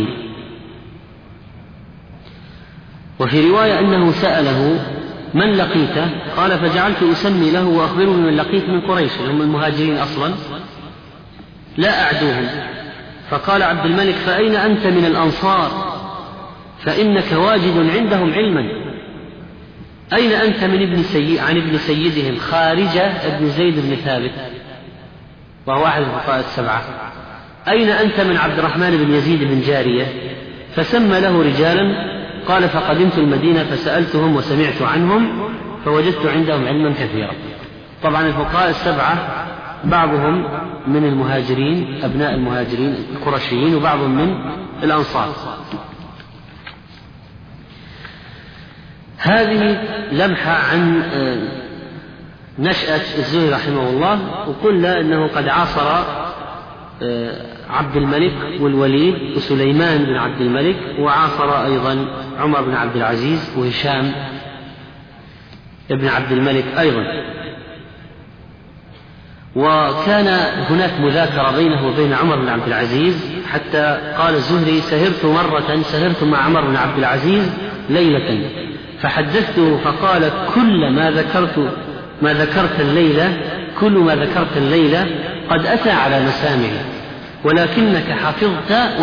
وفي رواية أنه سأله: من لقيته؟ قال: فجعلت أسمي له وأخبره من لقيت من قريش، هم المهاجرين أصلا لا أعدوهم. فقال عبد الملك: فأين أنت من الأنصار؟ فإنك واجد عندهم علما. أين أنت من عن ابن سيدهم خارجة ابن زيد بن ثابت؟ وهو أحد الفقهاء السبعة: أين أنت من عبد الرحمن بن يزيد بن جارية؟ فسمى له رجالا، قال: فقدمت المدينة فسألتهم وسمعت عنهم فوجدت عندهم علما كثيرا. طبعا الفقهاء السبعة بعضهم من المهاجرين، أبناء المهاجرين القرشيين، وبعضهم من الأنصار. هذه لمحة عن نشأة الزهري رحمه الله. وقلنا أنه قد عاصر عبد الملك والوليد وسليمان بن عبد الملك، وعاصر أيضا عمر بن عبد العزيز وهشام بن عبد الملك أيضا. وكان هناك مذاكرة بينه وبين عمر بن عبد العزيز، حتى قال الزهري: سهرت مع عمر بن عبد العزيز ليلة فحدثته فقال: كل ما ذكرت الليلة قد أتى على مسامعي، ولكنك حفظت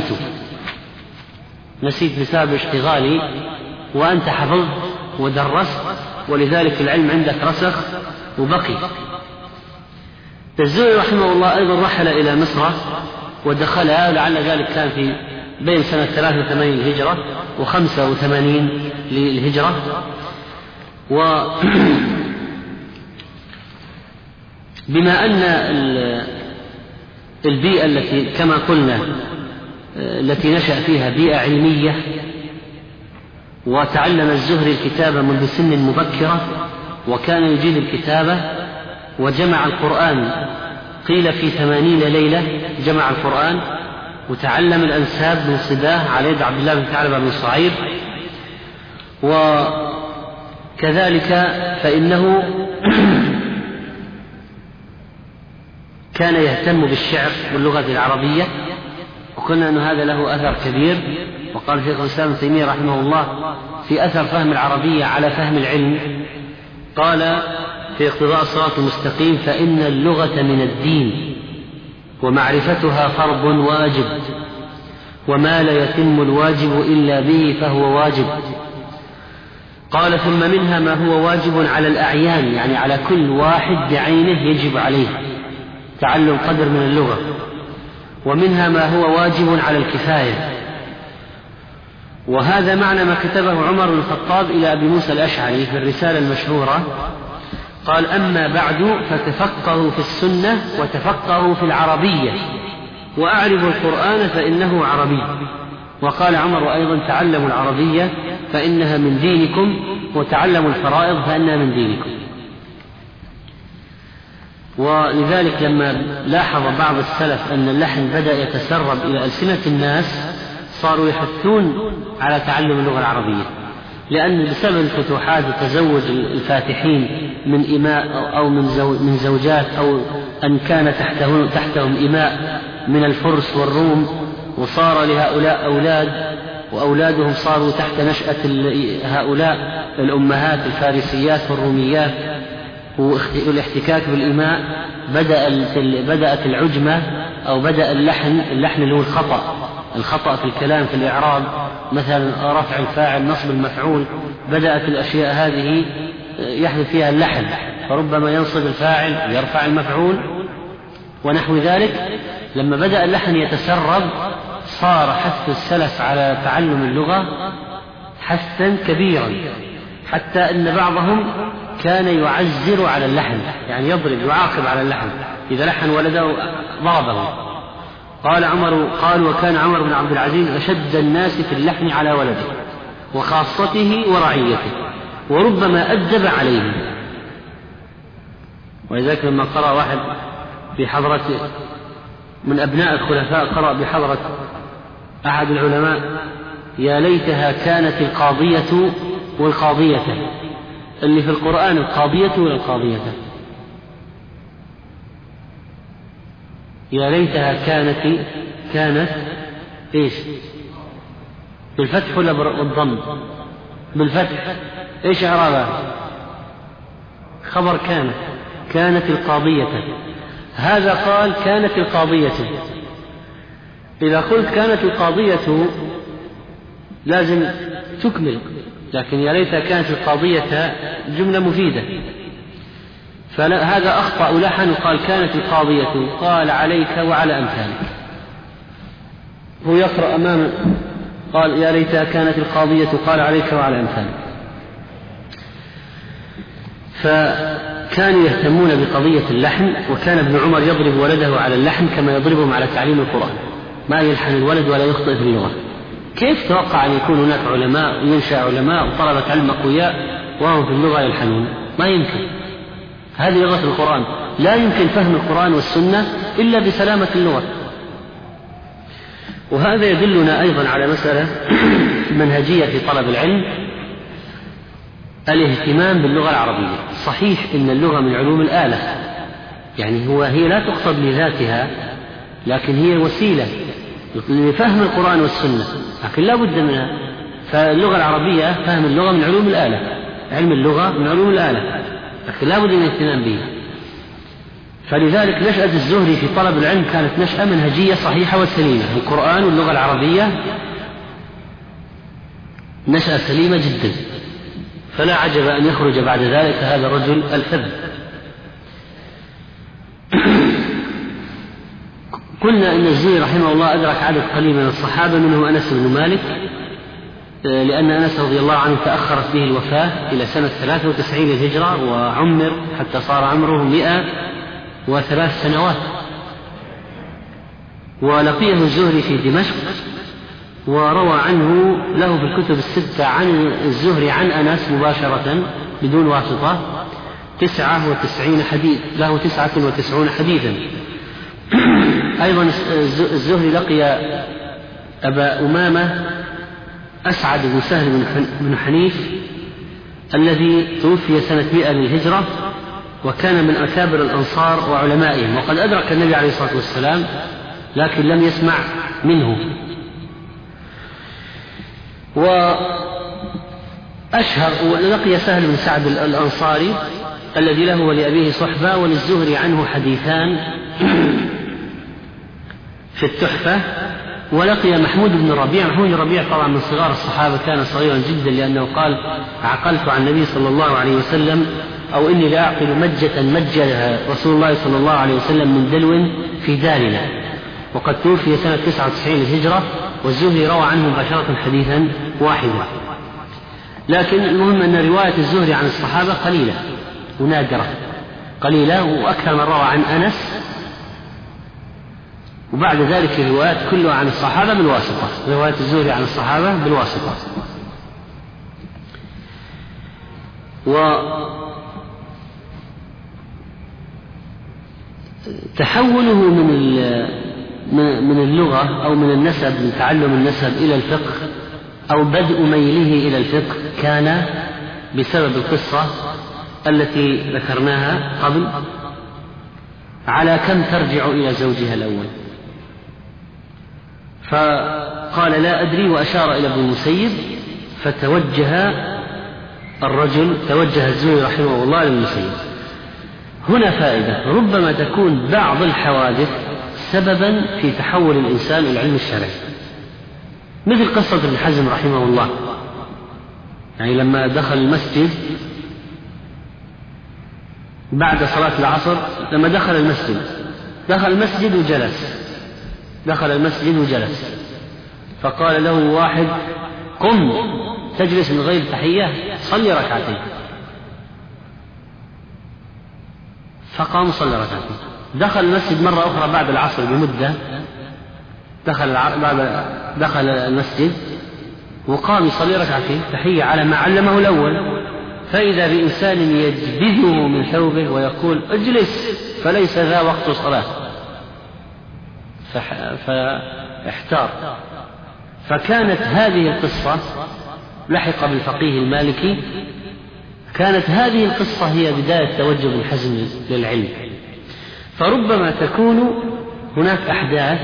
نسيت بسبب اشتغالي، وأنت حفظت ودرست، ولذلك العلم عندك رسخ وبقي. الزهري رحمه الله أيضا رحل إلى مصر ودخلها، لعل ذلك كان في بين سنة 83 للهجرة و85 للهجرة. بما أن البيئة التي كما قلنا التي نشأ فيها بيئة علمية، وتعلم الزهري الكتابة منذ سن مبكرة، وكان يجيد الكتابة، وجمع القرآن قيل في 80 ليلة جمع القرآن، وتعلم الأنساب من صباه على يد عبد الله بن ثعلبة بن صعيب. وكذلك فإنه كان يهتم بالشعر واللغة العربية، وقلنا أن هذا له أثر كبير. وقال شيخ الإسلام ابن تيمية رحمه الله في أثر فهم العربية على فهم العلم، قال في اقتضاء الصراط المستقيم: فإن اللغة من الدين ومعرفتها فرض واجب، وما لا يتم الواجب إلا به فهو واجب. قال: ثم منها ما هو واجب على الأعيان، يعني على كل واحد بعينه يجب عليه تعلم قدر من اللغة، ومنها ما هو واجب على الكفاية. وهذا معنى ما كتبه عمر بن الخطاب إلى أبي موسى الأشعري في الرسالة المشهورة، قال: أما بعد فتفقهوا في السنة وتفقهوا في العربية، وأعرفوا القرآن فإنه عربي. وقال عمر أيضا: تعلموا العربية فإنها من دينكم، وتعلموا الفرائض فإنها من دينكم. ولذلك لما لاحظ بعض السلف أن اللحن بدأ يتسرب إلى ألسنة الناس، صاروا يحثون على تعلم اللغة العربية، لأن بسبب الفتوحات وتزوج الفاتحين من إماء أو من زوجات، أو أن كان تحتهم إماء من الفرس والروم، وصار لهؤلاء أولاد، وأولادهم صاروا تحت نشأة هؤلاء الأمهات الفارسيات والروميات، والاحتكاك بالإماء، بدأت العجمة، أو بدأ اللحن اللي هو الخطأ في الكلام في الإعراب، مثلا رفع الفاعل نصب المفعول، بدأت الأشياء هذه يحدث فيها اللحن، فربما ينصب الفاعل ويرفع المفعول ونحو ذلك. لما بدأ اللحن يتسرب، صار حث السلف على تعلم اللغة حثا كبيرا، حتى أن بعضهم كان يعزر على اللحن، يعني يضرب يعاقب على اللحن، إذا لحن ولده ضربه. قال: وكان عمر بن عبد العزيز أشد الناس في اللحن على ولده وخاصته ورعيته، وربما أدب عليه. ولذلك لما قرأ واحد بحضرة من أبناء الخلفاء، قرأ بحضرة أحد العلماء: يا ليتها كانت القاضية والقاضية، اللي في القرآن القاضية والقاضية، يا ليتها كانت إيش؟ بالفتح ولا بالضم؟ بالفتح. إيش إعرابها؟ خبر كانت القاضية. هذا قال كانت القاضية. إذا قلت كانت القاضية لازم تكمل، لكن يا ليتها كانت القاضية جملة مفيدة. فهذا أخطأ لحن وقال كانت القاضية قال عليك وعلى أمثالك. هو يقرأ أمام قال يا ليتها كانت القاضية قال عليك وعلى أمثالك. فكانوا يهتمون بقضية اللحن، وكان ابن عمر يضرب ولده على اللحن كما يضربهم على تعليم القرآن، ما يلحن الولد ولا يخطئ في اللغة. كيف توقع أن يكون هناك علماء وينشأ علماء وطلبة علم أقوياء وهم في اللغة يلحنون؟ ما يمكن. هذه لغة القرآن، لا يمكن فهم القرآن والسنة إلا بسلامة اللغة. وهذا يدلنا أيضا على مسألة منهجية في طلب العلم، الاهتمام باللغة العربية. صحيح إن اللغة من علوم الآلة، يعني هي لا تقصد لذاتها، لكن هي وسيلة لفهم القرآن والسنة، لكن لا بد منها. فاللغة العربية فهم اللغة من علوم الآلة، علم اللغة من علوم الآلة، لكن لا بد من الاهتمام بها. فلذلك نشأة الزهري في طلب العلم كانت نشأة منهجية صحيحة وسليمة. القرآن واللغة العربية نشأة سليمة جدا، فلا عجب أن يخرج بعد ذلك هذا الرجل الفذ. قلنا إن الزهري رحمه الله أدرك عدد قليل من الصحابة، منهم أنس بن مالك، لأن أنس رضي الله عنه تأخرت به الوفاة إلى سنة 93 للهجرة، وعمر حتى صار عمره 103 سنوات. ولقيه الزهري في دمشق، وروى عنه له في الكتب الستة عن الزهري عن أنس مباشرة بدون واسطة 99 حديث، له 99 حديثا. أيضا الزهري لقي أبا أمامة أسعد بن سهل بن حنيف الذي توفي سنة 100 للهجرة، وكان من أكابر الأنصار وعلمائهم، وقد أدرك النبي عليه الصلاة والسلام لكن لم يسمع منه. وأشهر ولقي سهل بن سعد الأنصاري الذي له ولأبيه صحبة، وللزهري عنه حديثان في التحفة. ولقي محمود بن ربيع. محمود بن ربيع طبعا من صغار الصحابة، كان صغيرا جدا، لأنه قال عقلت عن النبي صلى الله عليه وسلم، أو إني لأعقل مجة مجها رسول الله صلى الله عليه وسلم من دلو في دارنا، وقد توفي سنة 99 للهجرة. والزهري روى عنه مباشرة حديثا واحدا. لكن المهم أن رواية الزهري عن الصحابة قليلة ونادرة، قليلة، وأكثر من روى عن أنس، وبعد ذلك الروايات كلها عن الصحابة بالواسطة، رواية الزهري عن الصحابة بالواسطة. وتحوله من اللغة أو من النسب، من تعلم النسب إلى الفقه، أو بدء ميله إلى الفقه، كان بسبب القصة التي ذكرناها قبل، على كم ترجع إلى زوجها الأول. فقال لا أدري، وأشار إلى ابن المسيب، فتوجه الزهري رحمه الله للمسيب. هنا فائدة، ربما تكون بعض الحوادث سببا في تحول الإنسان إلى العلم الشرعي، مثل قصة ابن حزم رحمه الله. يعني لما دخل المسجد بعد صلاة العصر، لما دخل المسجد وجلس، فقال له واحد قم تجلس من غير تحية، صلي ركعتين. فقام صلى ركعتين. دخل المسجد مرة أخرى بعد العصر بمدة، دخل المسجد وقام يصلي ركعتين تحية على ما علمه الأول، فإذا بإنسان يجبذه من ثوبه ويقول اجلس فليس ذا وقت صلاة، فاحتار. فكانت هذه القصة، لحق بالفقيه المالكي، كانت هذه القصة هي بداية توجه ابن حزم للعلم. فربما تكون هناك أحداث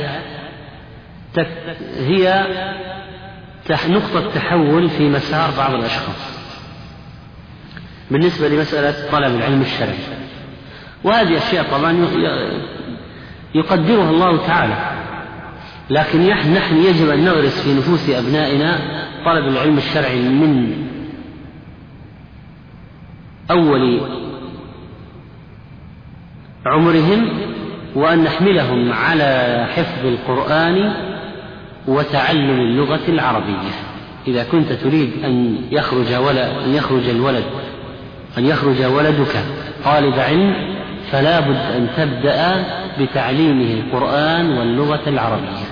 هي نقطة تحول في مسار بعض الأشخاص بالنسبة لمسألة طلب العلم الشرعي، وهذه أشياء طبعا يقدرها الله تعالى، لكن نحن يجب أن نغرس في نفوس أبنائنا طلب العلم الشرعي من أول عمرهم، وأن نحملهم على حفظ القرآن وتعلم اللغة العربية. إذا كنت تريد أن يخرج ولدك طالب علم فلا بد أن تبدأ بتعليمه القرآن واللغة العربية.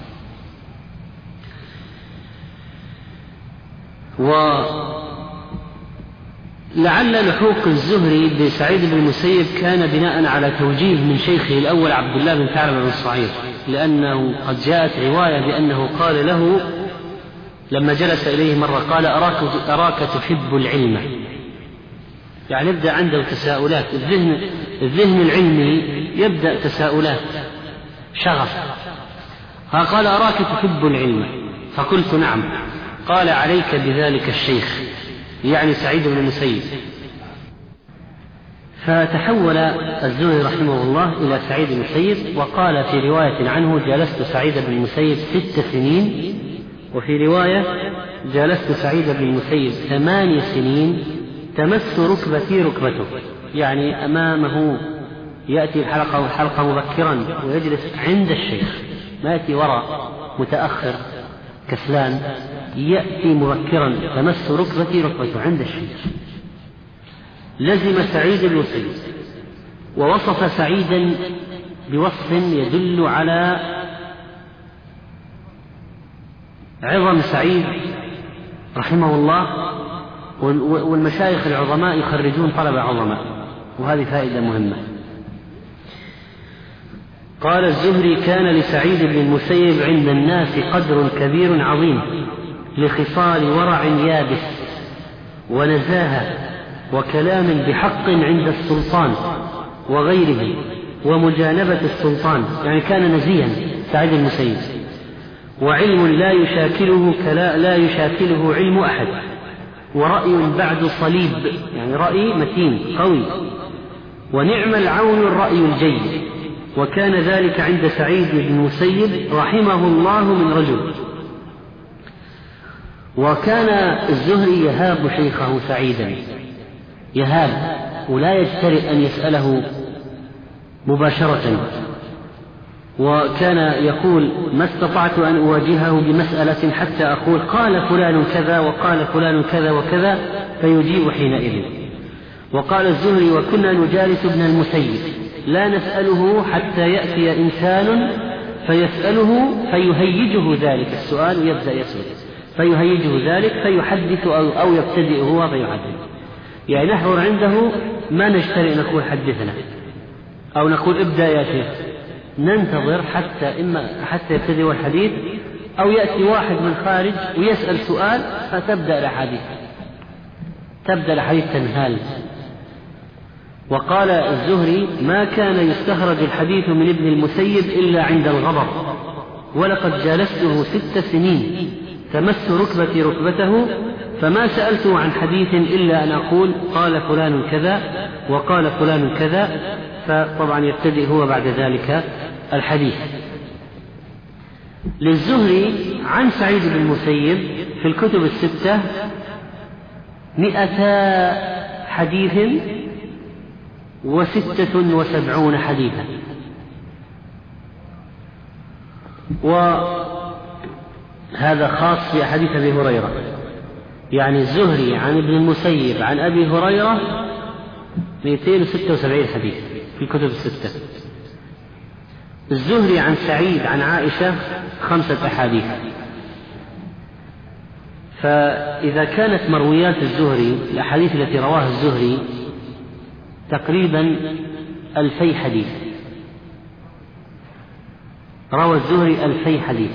ولعل لحوق الزهري بسعيد بن المسيب كان بناء على توجيه من شيخه الأول عبد الله بن ثعلبة بن الصعير، لأنه قد جاءت رواية بأنه قال له لما جلس إليه مرة قال: أراك تحب العلم. يعني يبدأ عنده تساؤلات، الذهن العلمي يبدأ تساؤلات شغف. قال: أراك تحب العلم. فقلت: نعم. قال: عليك بذلك الشيخ، يعني سعيد بن المسيب. فتحول الزهري رحمه الله إلى سعيد بن المسيب، وقال في رواية عنه: جلست سعيد بن المسيب 6 سنين، وفي رواية: جلست سعيد بن المسيب 8 سنين تمس ركبتي ركبته، يعني أمامه يأتي الحلقة مبكرا ويجلس عند الشيخ، ما يأتي وراء متأخر كسلان، يأتي مبكرا تمس ركبتي ركبته عند الشيخ. لزم سعيد بن المسيب، ووصف سعيدا بوصف يدل على عظم سعيد رحمه الله، والمشايخ العظماء يخرجون طلبة عظماء، وهذه فائدة مهمة. قال الزهري: كان لسعيد بن المسيب عند الناس قدر كبير عظيم، لخصال ورع يابس ونزاهة وكلام بحق عند السلطان وغيره ومجانبة السلطان، يعني كان نزيها سعيد بن المسيب، وعلم لا يشاكله علم أحد، ورأي بعد صليب، يعني رأي متين قوي، ونعم العون الرأي الجيد. وكان ذلك عند سعيد بن المسيب رحمه الله من رجل. وكان الزهري يهاب شيخه سعيدا، يهاب ولا يجترئ أن يسأله مباشرة، وكان يقول: ما استطعت أن أواجهه بمسألة حتى أقول قال فلان كذا وقال فلان كذا وكذا، فيجيب حينئذ. وقال الزهري: وكنا نجالس ابن المسيب لا نسأله حتى يأتي إنسان فيسأله فيهيجه ذلك السؤال، يبدأ يسأل فيهيجه ذلك فيحدث أو يبتدئ هو فيحدث. يعني نحضر عنده ما نشتري نقول حدثنا أو نقول ابدأ يا شيخ، ننتظر حتى يبتدئ الحديث، أو يأتي واحد من خارج ويسأل سؤال فتبدأ الحديث تنهال. وقال الزهري: ما كان يستخرج الحديث من ابن المسيب إلا عند الغضب، ولقد جالسته 6 سنين تمس ركبتي ركبته، فما سألته عن حديث إلا أن أقول قال فلان كذا وقال فلان كذا، فطبعا يبتدئ هو بعد ذلك الحديث. للزهري عن سعيد بن المسيب في الكتب 6 200 حديث و76 حديثا. وهذا خاص في حديث أبي هريرة، يعني الزهري عن ابن المسيب عن أبي هريرة 276 حديث في الكتب 6. الزهري عن سعيد عن عائشة 5 أحاديث. فإذا كانت مرويات الزهري الأحاديث التي رواها الزهري تقريبا 2000 حديث، روى الزهري 2000 حديث،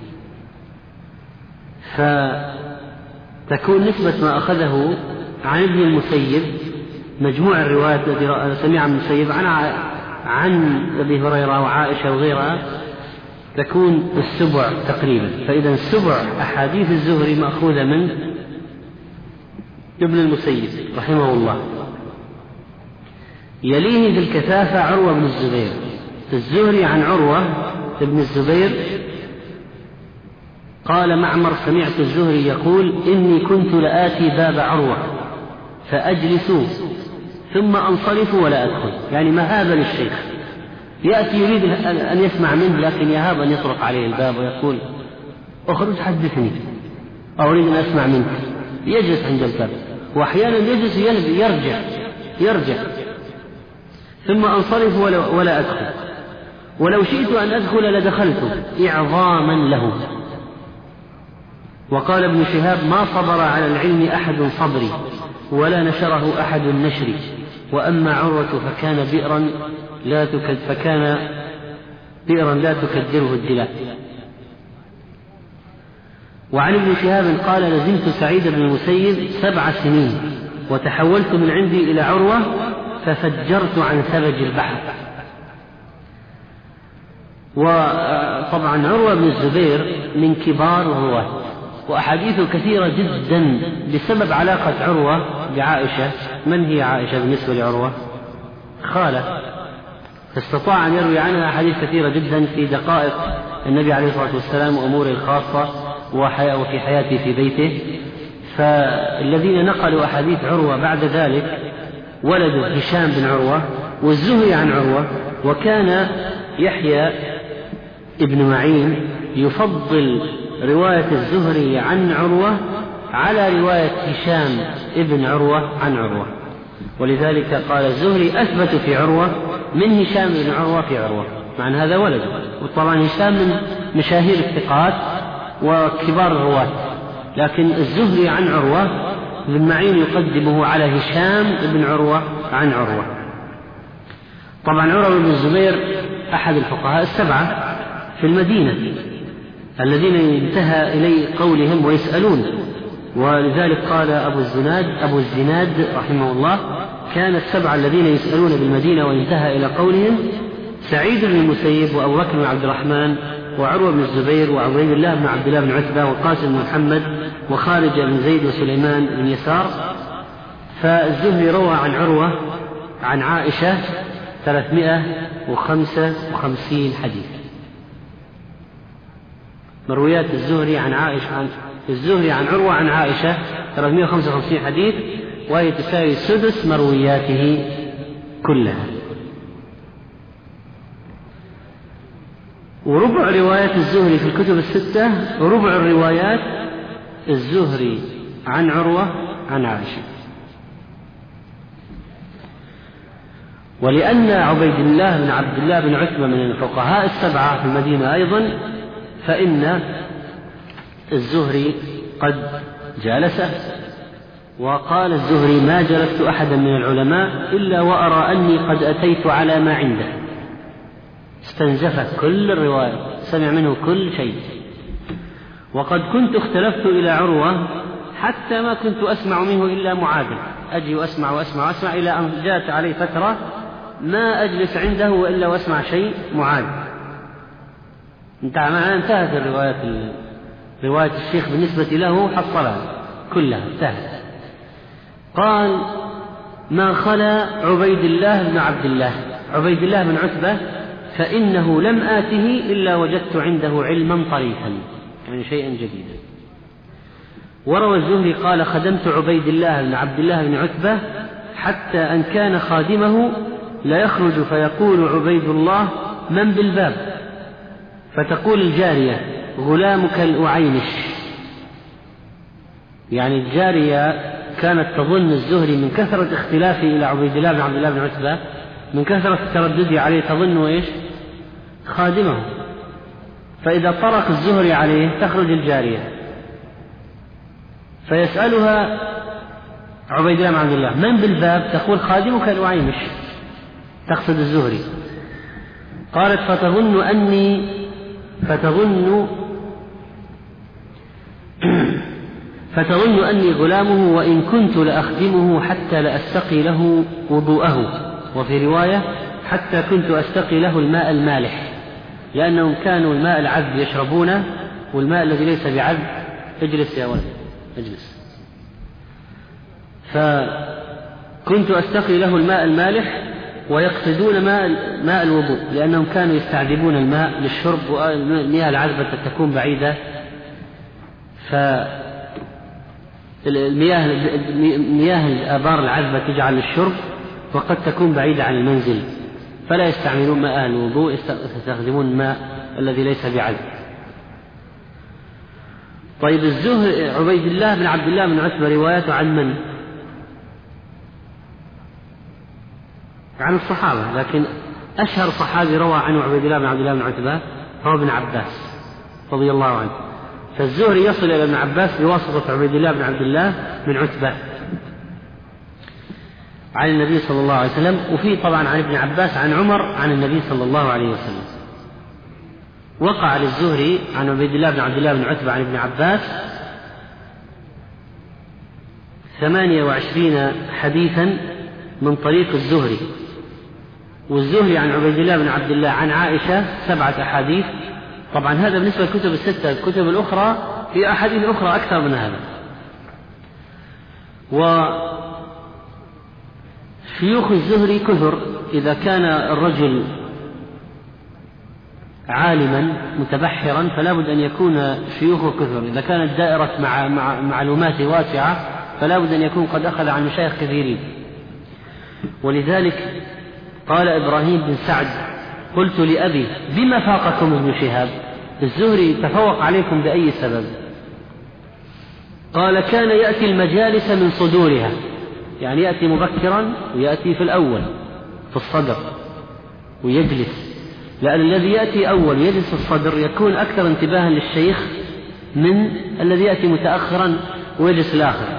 فتكون نسبة ما أخذه عن ابن المسيب مجموع الروايات التي سمعها ابن المسيب عن أبي هريرة وعائشة وغيرها تكون 7 تقريبا. فإذا 7 أحاديث الزهري مأخوذة من ابن المسيب رحمه الله. يليه في الكثافة عروة بن الزبير. الزهري عن عروة بن الزبير قال معمر: سمعت الزهري يقول: إني كنت لآتي باب عروة فأجلس ثم أنصرف ولا أدخل، يعني مهابة للشيخ، يأتي يريد أن يسمع منه لكن يهاب أن يطرق عليه الباب ويقول اخرج حدثني أو أريد أن أسمع منك، يجلس عند الباب، وأحيانا يجلس يرجع ثم أنصرف ولا أدخل، ولو شئت أن أدخل لدخلت إعظاما له. وقال ابن شهاب ما صبر على العلم أحد صبري ولا نشره أحد نشري، وأما عروة فكان بئرا لا تكدره الدلاء. وعن ابن شهاب قال لزمت سعيد بن المسيب 7 سنين وتحولت من عندي إلى عروة ففجرت عن ثلج البحر. وطبعا عروة بن الزبير من كبار الرواة، وأحاديثه كثيرة جدا بسبب علاقة عروة بعائشة. من هي عائشة بالنسبة لعروة؟ خالة، فاستطاع أن يروي عنها أحاديث كثيرة جدا في دقائق النبي عليه الصلاة والسلام وأموره الخاصة وفي حياته في بيته. فالذين نقلوا أحاديث عروة بعد ذلك ولده هشام بن عروة والزهري عن عروة. وكان يحيى ابن معين يفضل رواية الزهري عن عروة على رواية هشام ابن عروة عن عروة، ولذلك قال الزهري أثبت في عروة من هشام بن عروة في عروة، مع أن هذا ولده. وطبعا هشام من مشاهير الثقات وكبار الرواة، لكن الزهري عن عروة ابن معين يقدمه على هشام بن عروة عن عروة. طبعا عروة بن الزبير أحد الفقهاء 7 في المدينة الذين انتهى إلي قولهم ويسألون، ولذلك قال أبو الزناد رحمه الله كان 7 الذين يسألون بالمدينة وانتهى إلى قولهم سعيد بن المسيب وأبو بكر بن عبد الرحمن وعروة بن الزبير وعبيد الله بن عبد الله بن عتبة وقاسم بن محمد وخارج بن زيد وسليمان بن يسار. فالزهري روى عن عروة عن عائشة 355 حديث. مرويات الزهري عن عروة عن عائشة 355 حديث، وهي تساوي 1/6 مروياته كلها. وربع روايات الزهري في الكتب 6 ربع الروايات الزهري عن عروة عن عائشة. ولأن عبيد الله بن عبد الله بن عتبة من الفقهاء 7 في المدينة أيضا، فإن الزهري قد جالسه. وقال الزهري ما جلست أحدا من العلماء إلا وأرى أني قد أتيت على ما عنده، استنزف كل الرواية، سمع منه كل شيء. وقد كنت اختلفت إلى عروة حتى ما كنت أسمع منه إلا معادل، أجي وأسمع إلى أن جاءت علي فترة ما أجلس عنده إلا وأسمع شيء معادل. انتهت رواية الشيخ بالنسبة له حصلها كلها انتهت. قال ما خلا عبيد الله بن عتبة فإنه لم آته إلا وجدت عنده علما طريفا، يعني شيئا جديدا. وروى الزهري قال خدمت عبيد الله بن عبد الله بن عتبة حتى أن كان خادمه لا يخرج فيقول عبيد الله من بالباب، فتقول الجارية غلامك الأعينش. يعني الجارية كانت تظن الزهري من كثرة اختلافه إلى عبيد الله بن عبد الله بن عتبة، من كثرة تردده عليه تظن إيش؟ خادمه. فإذا طرق الزهري عليه تخرج الجارية فيسألها عبيد الله بن عبد الله من بالباب، تقول خادمك الأعينش، تقصد الزهري. قالت فتظن أني غلامه وإن كنت لأخدمه حتى لأستقي له وضوءه، وفي رواية حتى كنت أستقي له الماء المالح، لأنهم كانوا الماء العذب يشربونه والماء الذي ليس بعذب. اجلس يا ولد اجلس. فكنت أستقي له الماء المالح ويقصدون ماء الوضوء، لأنهم كانوا يستعذبون الماء للشرب، والمياه العذبة تكون بعيدة، فالمياه الآبار العذبة تجعل للشرب، وقد تكون بعيدة عن المنزل فلا يستعملون ماء الوضوء، يستخدمون الماء الذي ليس بعذب. طيب عبيد الله بن عبد الله بن عتبة روايته عن من؟ عن الصحابة، لكن أشهر صحابي روى عنه عبيد الله بن عبد الله بن عتبة هو ابن عباس رضي الله عنه، فالزهري يصل إلى ابن عباس بواسطة عبيد الله بن عبد الله بن عتبة عن النبي صلى الله عليه وسلم، وفي طبعا عن ابن عباس عن عمر عن النبي صلى الله عليه وسلم. وقع للزهري عن عبيد الله بن عبد الله بن عتبة عن ابن عباس 28 حديثا من طريق الزهري، والزهري عن عبيد الله بن عبد الله عن عائشة 7 أحاديث. طبعا هذا بالنسبة للكتب الستة، الكتب الأخرى في أحاديث أخرى أكثر من هذا. وشيوخ الزهري كثر، إذا كان الرجل عالما متبحرا فلا بد أن يكون شيوخه كثر، إذا كانت دائرة مع معلوماته واسعة فلا بد أن يكون قد أخذ عن مشايخ كثيرين. ولذلك قال إبراهيم بن سعد: قلت لأبي بما فاقكم ابن شهاب؟ الزهري تفوق عليكم بأي سبب؟ قال: كان يأتي المجالس من صدورها، يعني يأتي مبكرا ويأتي في الأول في الصدر ويجلس، لأن الذي يأتي أول ويجلس في الصدر يكون أكثر انتباها للشيخ من الذي يأتي متأخرا ويجلس الآخر.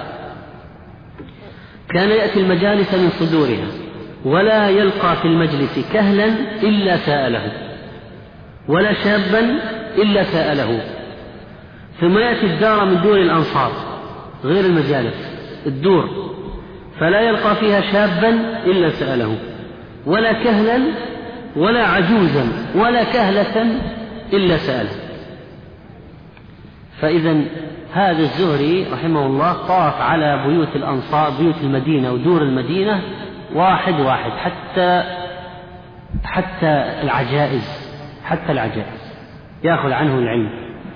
كان يأتي المجالس من صدورها ولا يلقى في المجلس كهلا إلا سأله، ولا شابا إلا سأله. ثم يأتي الدار من دور الأنصار غير المجالس، الدور، فلا يلقى فيها شابا إلا سأله، ولا كهلا ولا عجوزا ولا كهلة إلا سأله. فإذا هذا الزهري رحمه الله طاف على بيوت الأنصار، بيوت المدينة ودور المدينة واحد واحد، حتى العجائز يأخذ عنه العلم.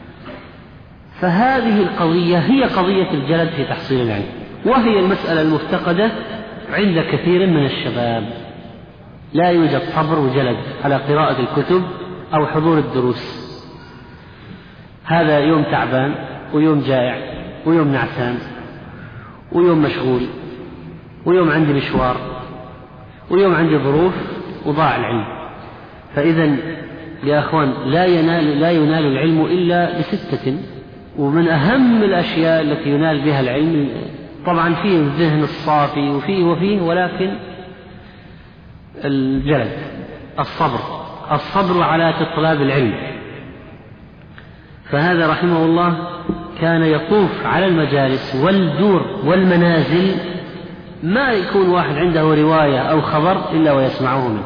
فهذه القضية هي قضية الجلد في تحصيل العلم، وهي المسألة المفتقدة عند كثير من الشباب. لا يوجد صبر وجلد على قراءة الكتب أو حضور الدروس. هذا يوم تعبان ويوم جائع ويوم نعسان ويوم مشغول ويوم عندي مشوار ويوم عندي ظروف وضاع العلم. فإذا يا أخوان لا ينال العلم إلا بستة، ومن أهم الأشياء التي ينال بها العلم طبعا فيه الذهن الصافي وفيه ولكن الجلد، الصبر على طلاب العلم. فهذا رحمه الله كان يطوف على المجالس والدور والمنازل، ما يكون واحد عنده رواية أو خبر إلا ويسمعه منه.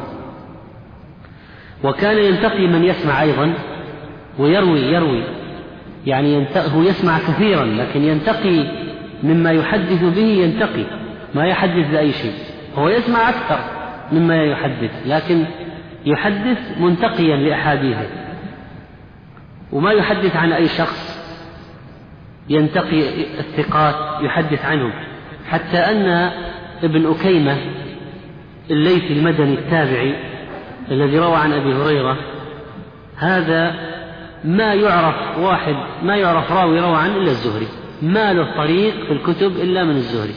وكان ينتقي من يسمع أيضا ويروي، يعني هو يسمع كثيرا لكن ينتقي مما يحدث به، ينتقي ما يحدث بأي شيء. هو يسمع أكثر مما يحدث، لكن يحدث منتقيا لأحاديثه، وما يحدث عن أي شخص، ينتقي الثقات يحدث عنهم. حتى أن ابن أكيمة الليثي المدني التابعي الذي روى عن أبي هريرة، هذا ما يعرف راوي روى عنه إلا الزهري، ما له طريق في الكتب إلا من الزهري.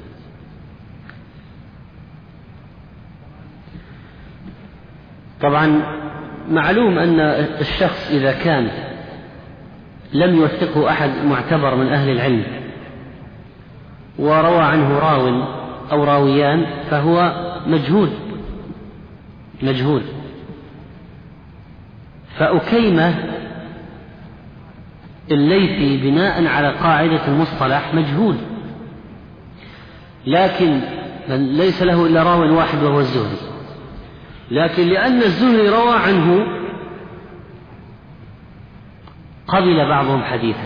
طبعا معلوم أن الشخص إذا كان لم يوثقه أحد معتبر من أهل العلم وروى عنه راو أو راويان فهو مجهول. فأكيمة الليثي بناء على قاعدة المصطلح مجهول، لكن ليس له إلا راو واحد وهو الزهري، لكن لأن الزهري روى عنه قبل بعضهم حديثا.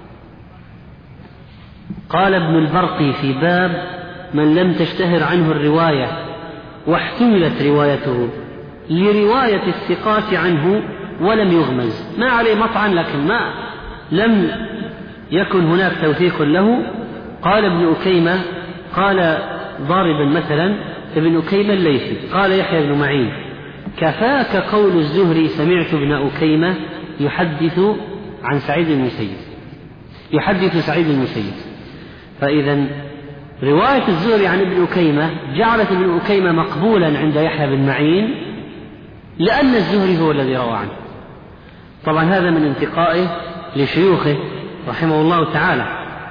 قال ابن البرقي في باب من لم تشتهر عنه الرواية واحتملت روايته لرواية الثقات عنه ولم يغمز، ما عليه مطعن لكن ما لم يكن هناك توثيق له. قال ابن أكيمة قال ضاربا مثلا: ابن أكيمة الليثي قال يحيى بن معين: كفاك قول الزهري سمعت ابن أكيمة يحدث عن سعيد المسيب، يحدث سعيد المسيب. فإذا رواية الزهري عن ابن أكيمة جعلت ابن أكيمة مقبولا عند يحيى بن معين لأن الزهري هو الذي روى عنه. طبعا هذا من انتقائه لشيوخه رحمه الله تعالى.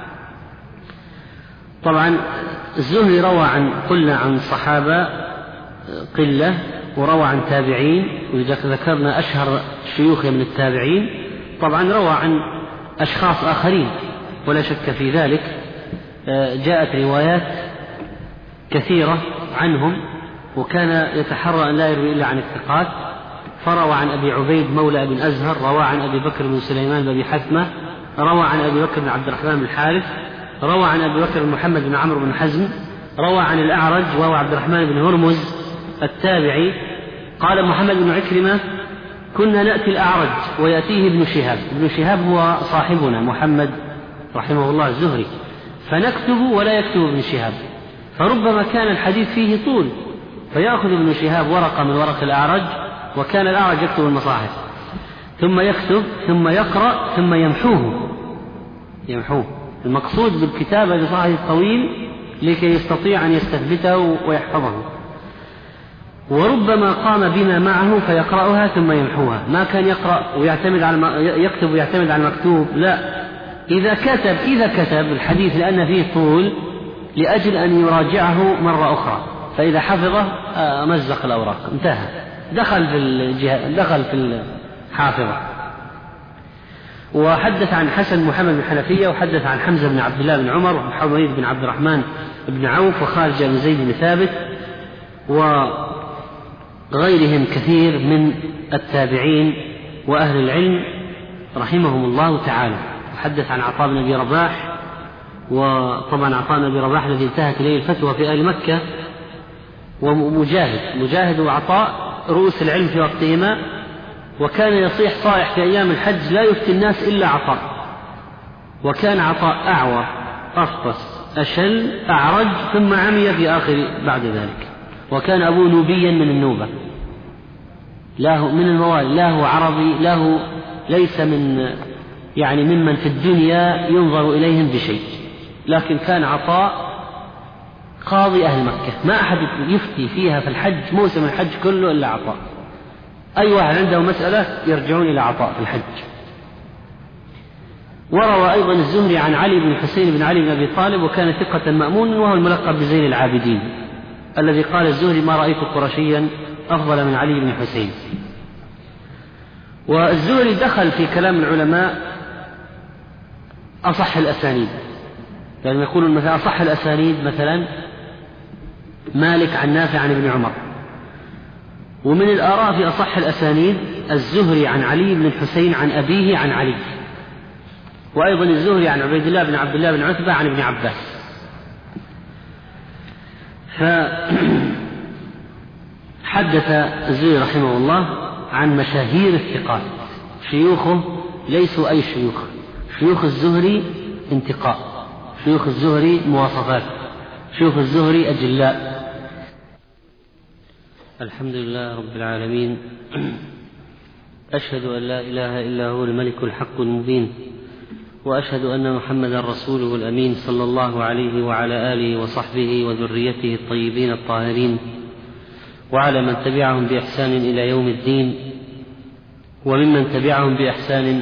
طبعا الزهري روى قلنا عن صحابة قلة، وروى عن تابعين، وإذا ذكرنا أشهر شيوخه من التابعين طبعا روى عن أشخاص آخرين ولا شك في ذلك. جاءت روايات كثيرة عنهم، وكان يتحرى أن لا يروي إلا عن الثقات، فروى عن أبي عبيد مولى بن أزهر، روى عن أبي بكر بن سليمان بن حثمة، روى عن أبي بكر بن عبد الرحمن بن الحارث، روى عن أبي بكر بن محمد بن عمرو بن حزم، روى عن الأعرج وهو عبد الرحمن بن هرمز التابعي. قال محمد بن عكرمة: كنا نأتي الأعرج ويأتيه ابن شهاب، ابن شهاب هو صاحبنا محمد رحمه الله الزهري، فنكتب ولا يكتب ابن شهاب، فربما كان الحديث فيه طول فيأخذ ابن شهاب ورقة من ورق الأعرج، وكان الأعرج يكتب المصاحف ثم يكتب ثم يقرأ ثم يمحوه. المقصود بالكتابة بصحيح طويل لكي يستطيع أن يستثبته ويحفظه. وربما قام بما معه فيقرأها ثم يمحوها، ما كان يقرأ ويعتمد على يكتب ويعتمد على المكتوب، لا، إذا كتب الحديث لأن فيه طول لأجل أن يراجعه مرة أخرى، فإذا حفظه مزق الأوراق، انتهى، دخل في الحافظة. وحدث عن حسن محمد بن حنفية، وحدث عن حمزة بن عبد الله بن عمر، وحميد بن عبد الرحمن بن عوف، وخارج بن زيد بن ثابت، وغيرهم كثير من التابعين وأهل العلم رحمهم الله تعالى. وحدث عن عطاء بن أبي رباح، وطبعا عطاء بن أبي رباح الذي انتهت إليه الفتوى في أهل مكة، ومجاهد وعطاء رؤوس العلم في وقتهما، وكان يصيح صائح في أيام الحج: لا يفتي الناس إلا عطاء. وكان عطاء أعور أفطس أشل أعرج ثم عمي في آخر بعد ذلك، وكان أبوه نوبيا من النوبة، له من الموالي، له عربي، له ليس من ممن في الدنيا ينظر إليهم بشيء، لكن كان عطاء قاضي أهل مكة، ما أحد يفتي فيها في الحج، موسم الحج كله إلا عطاء، أي واحد عنده مسألة يرجعون إلى عطاء في الحج. وروى أيضا الزهري عن علي بن حسين بن علي بن أبي طالب، وكان ثقة مأمون، وهو الملقب بزين العابدين، الذي قال الزهري: ما رأيت قرشيا أفضل من علي بن حسين. والزهري دخل في كلام العلماء أصح الأسانيد، يعني يقولون مثلا أصح الأسانيد مثلا مالك عن نافع عن ابن عمر، ومن الآراء في أصح الأسانيد الزهري عن علي بن الحسين عن أبيه عن علي، وأيضا الزهري عن عبيد الله بن عبد الله بن عتبة عن ابن عباس. فحدث الزهري رحمه الله عن مشاهير الثقات، شيوخه ليسوا أي شيوخ الزهري انتقاء، شيوخ الزهري مواصفات، شيوخ الزهري أجلاء. الحمد لله رب العالمين، أشهد أن لا إله إلا هو الملك الحق المبين، وأشهد أن محمدا رسوله الأمين صلى الله عليه وعلى آله وصحبه وذريته الطيبين الطاهرين، وعلى من تبعهم بإحسان إلى يوم الدين. وممن تبعهم بإحسان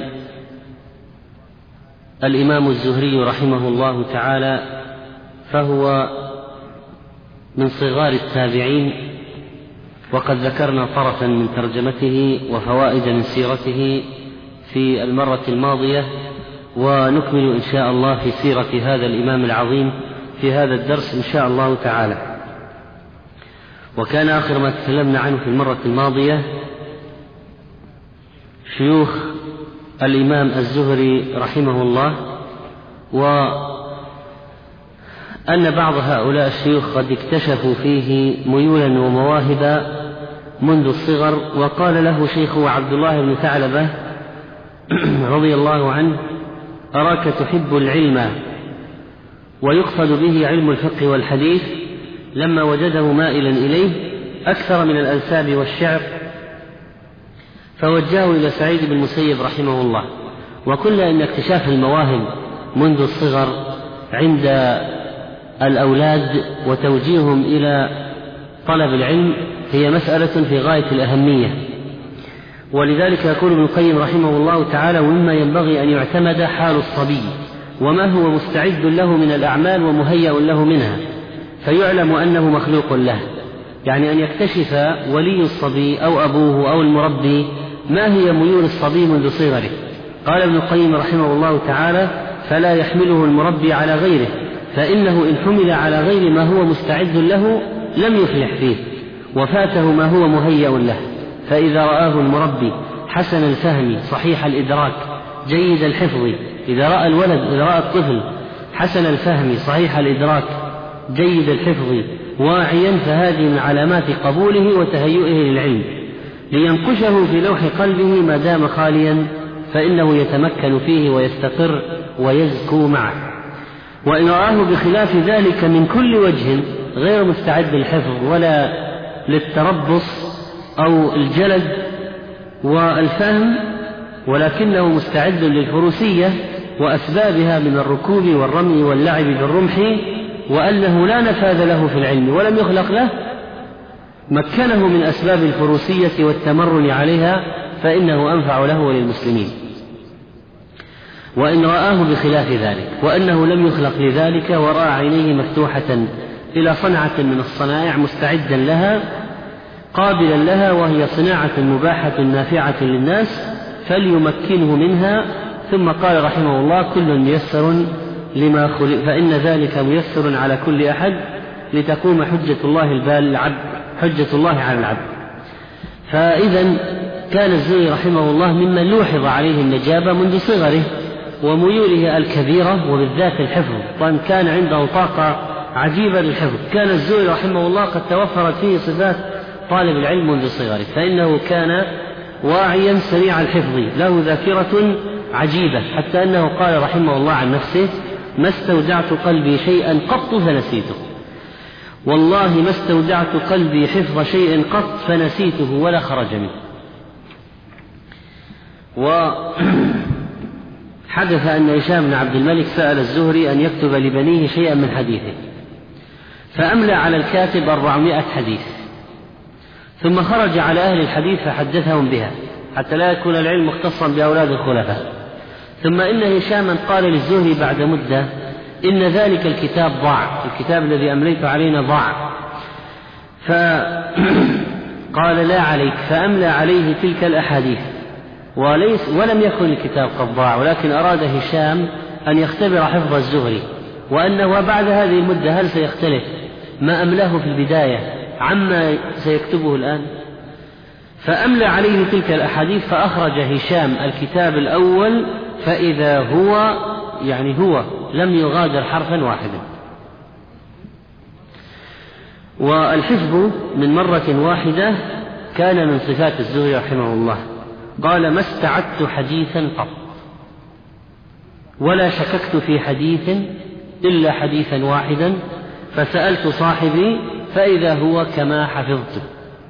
الإمام الزهري رحمه الله تعالى، فهو من صغار التابعين، وقد ذكرنا طرفا من ترجمته وفوائد من سيرته في المرة الماضية، ونكمل إن شاء الله في سيرة هذا الإمام العظيم في هذا الدرس إن شاء الله تعالى. وكان آخر ما تكلمنا عنه في المرة الماضية شيوخ الإمام الزهري رحمه الله، وأن بعض هؤلاء الشيوخ قد اكتشفوا فيه ميولا ومواهب منذ الصغر. وقال له شيخه عبد الله بن ثعلبة رضي الله عنه: أراك تحب العلم ويقصد به علم الفقه والحديث، لما وجده مائلا إليه أكثر من الأنساب والشعر، فوجهه إلى سعيد بن المسيب رحمه الله. وقلنا إن اكتشاف المواهب منذ الصغر عند الأولاد وتوجيههم إلى طلب العلم هي مسألة في غاية الأهمية، ولذلك يقول ابن القيم رحمه الله تعالى: ومما ينبغي أن يعتمد حال الصبي وما هو مستعد له من الأعمال ومهيأ له منها، فيعلم أنه مخلوق له. يعني أن يكتشف ولي الصبي أو أبوه أو المربي ما هي ميول الصبي منذ صغره. قال ابن القيم رحمه الله تعالى: فلا يحمله المربي على غيره، فإنه إن حمل على غير ما هو مستعد له لم يفلح فيه وفاته ما هو مهيأ له. فإذا رآه المربي حسن الفهم صحيح الإدراك جيد الحفظ، إذا رأى الطفل حسن الفهم صحيح الإدراك جيد الحفظ واعيا، فهذه من علامات قبوله وتهيئه للعلم. لينقشه في لوح قلبه ما دام خاليا، فإنه يتمكن فيه ويستقر ويزكو معه. وإن رآه بخلاف ذلك من كل وجه غير مستعد للحفظ ولا للتربص أو الجلد والفهم، ولكنه مستعد للفروسية وأسبابها من الركوب والرمي واللعب بالرمح، وأنه لا نفاذ له في العلم ولم يخلق له، مكنه من أسباب الفروسية والتمرن عليها، فإنه أنفع له وللمسلمين. وإن رآه بخلاف ذلك وأنه لم يخلق لذلك ورأى عينيه مفتوحة إلى صنعة من الصنائع مستعدا لها قابلا لها، وهي صناعة مباحة نافعة للناس، فليمكنه منها. ثم قال رحمه الله: كل ميسر لما خلق، فإن ذلك ميسر على كل أحد لتقوم حجة الله على العبد. فإذا كان الزهري رحمه الله ممن لوحظ عليه النجابة منذ صغره وميوله الكبيرة، وبالذات الحفظ، وأن كان عنده طاقة عجيبة للحفظ. كان الزهري رحمه الله قد توفرت فيه صفات طالب العلم منذ صغره، فإنه كان واعيا سريع الحفظ له ذاكرة عجيبة، حتى أنه قال رحمه الله عن نفسه: ما استودعت قلبي شيئا قط فنسيته، والله ما استودعت قلبي حفظ شيء قط فنسيته ولا خرج منه. وحدث أن هشام بن عبد الملك سأل الزهري أن يكتب لبنيه شيئا من حديثه، فأملى على الكاتب 400 حديث، ثم خرج على أهل الحديث فحدثهم بها حتى لا يكون العلم مختصا بأولاد الخلفاء. ثم إن هشاما قال للزهري بعد مدة: إن ذلك الكتاب ضاع، الكتاب الذي أمليت علينا ضاع. فقال: لا عليك، فأملى عليه تلك الأحاديث، ولم يكن الكتاب قد ضاع، ولكن أراد هشام أن يختبر حفظ الزهري، وأنه بعد هذه المدة هل سيختلف ما أملاه في البداية عما سيكتبه الآن. فأملى عليه تلك الأحاديث، فأخرج هشام الكتاب الأول، فإذا هو لم يغادر حرفا واحدا. والحفظ من مرة واحدة كان من صفات الزهري رحمه الله. قال: ما استعدت حديثا قط ولا شككت في حديث إلا حديثا واحدا، فسألت صاحبي فإذا هو كما حفظته.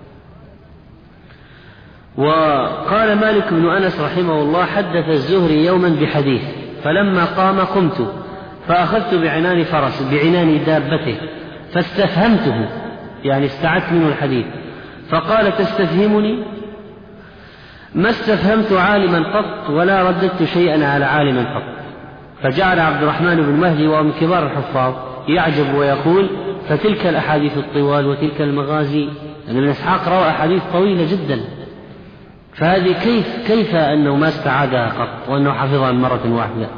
وقال مالك بن أنس رحمه الله: حدث الزهري يوما بحديث، فلما قام قمت فأخذت بعنان دابته فاستفهمته، يعني استعدت منه الحديث، فقال: تستفهمني؟ ما استفهمت عالما قط ولا رددت شيئا على عالم قط. فجعل عبد الرحمن بن مهدي وهو من كبار الحفاظ يعجب ويقول: فتلك الأحاديث الطوال وتلك المغازي، يعني ابن إسحاق روى أحاديث طويلة جدا، فهذه كيف أنه ما استعادها قط وأنه حفظها من مرة واحدة.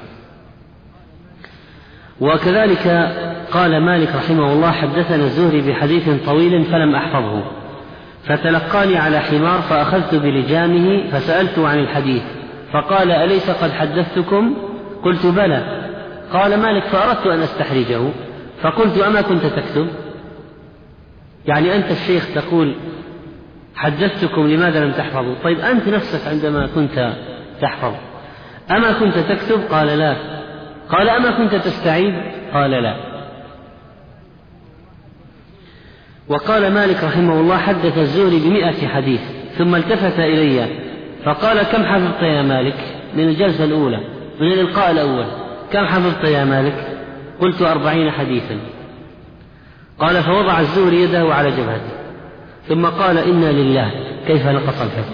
وكذلك قال مالك رحمه الله: حدثنا الزهري بحديث طويل فلم أحفظه، فتلقاني على حمار فأخذت بلجامه فسألته عن الحديث، فقال: أليس قد حدثتكم؟ قلت: بلى. قال مالك: فأردت أن أستحرجه فقلت: أما كنت تكتب؟ يعني أنت الشيخ تقول حدثتكم، لماذا لم تحفظوا؟ طيب أنت نفسك عندما كنت تحفظ أما كنت تكتب؟ قال: لا. قال: أما كنت تستعيد؟ قال: لا. وقال مالك رحمه الله: حدث الزهري ب100 حديث، ثم التفت إلي فقال: كم حفظت يا مالك؟ من الجلسة الأولى، من الإلقاء الأول: كم حفظت يا مالك؟ قلت: 40 حديثا. قال: فوضع الزهري يده على جبهته ثم قال: إنا لله، كيف نقص الحفظ.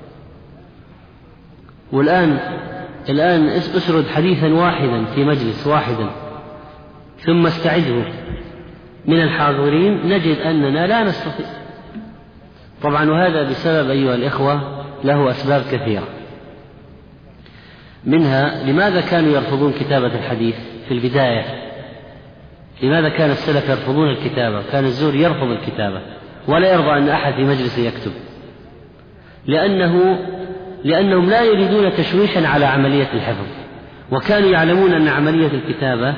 والآن اسرد حديثا واحدا في مجلس واحدا ثم استعده من الحاضرين، نجد أننا لا نستطيع. طبعا وهذا بسبب أيها الإخوة له أسباب كثيرة، منها لماذا كانوا يرفضون كتابة الحديث في البداية؟ لماذا كان السلف يرفضون الكتابة؟ كان الزهري يرفض الكتابة ولا يرضى أن أحد في مجلس يكتب، لأنهم لا يريدون تشويشا على عملية الحفظ، وكانوا يعلمون أن عملية الكتابة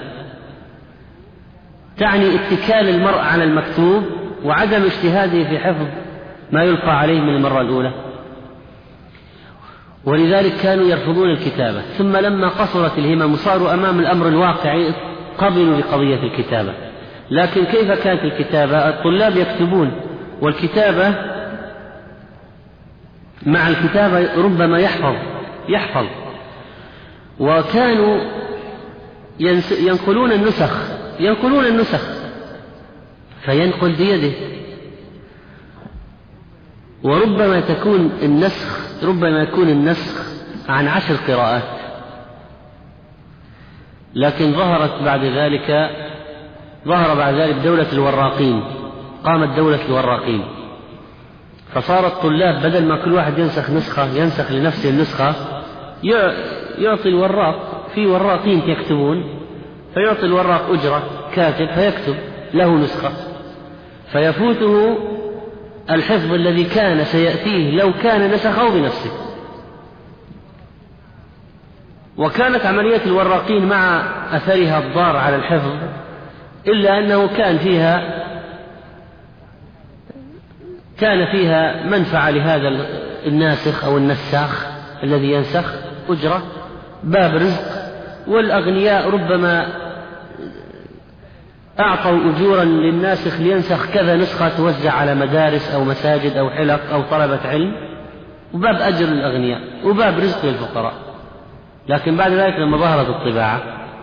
تعني اتكال المرء على المكتوب وعدم اجتهاده في حفظ ما يلقى عليه من المرة الأولى، ولذلك كانوا يرفضون الكتابة. ثم لما قصرت الهمم وصاروا أمام الأمر الواقعي قبلوا بقضية الكتابة. لكن كيف كانت الكتابة؟ الطلاب يكتبون، والكتابة مع الكتابة ربما يحفظ، وكانوا ينقلون النسخ فينقل بيده، وربما يكون النسخ عن 10 قراءات. لكن ظهر بعد ذلك دولة الوراقين، قامت دولة الوراقين، فصار الطلاب بدل ما كل واحد ينسخ لنفسه النسخة، يعطي الوراق، في وراقين يكتبون، فيعطي الوراق أجرة كاتب فيكتب له نسخة، فيفوته الحفظ الذي كان سيأتيه لو كان نسخه بنفسه. وكانت عملية الوراقين مع أثرها الضار على الحفظ، إلا أنه كان فيها منفعة لهذا الناسخ أو النساخ الذي ينسخ، أجرة، باب رزق. والأغنياء ربما أعطوا أجورا للناسخ لينسخ كذا نسخة توزع على مدارس أو مساجد أو حلق أو طلبة علم، وباب أجر للأغنياء وباب رزق للفقراء. لكن بعد ذلك لما ظهرت الطباعة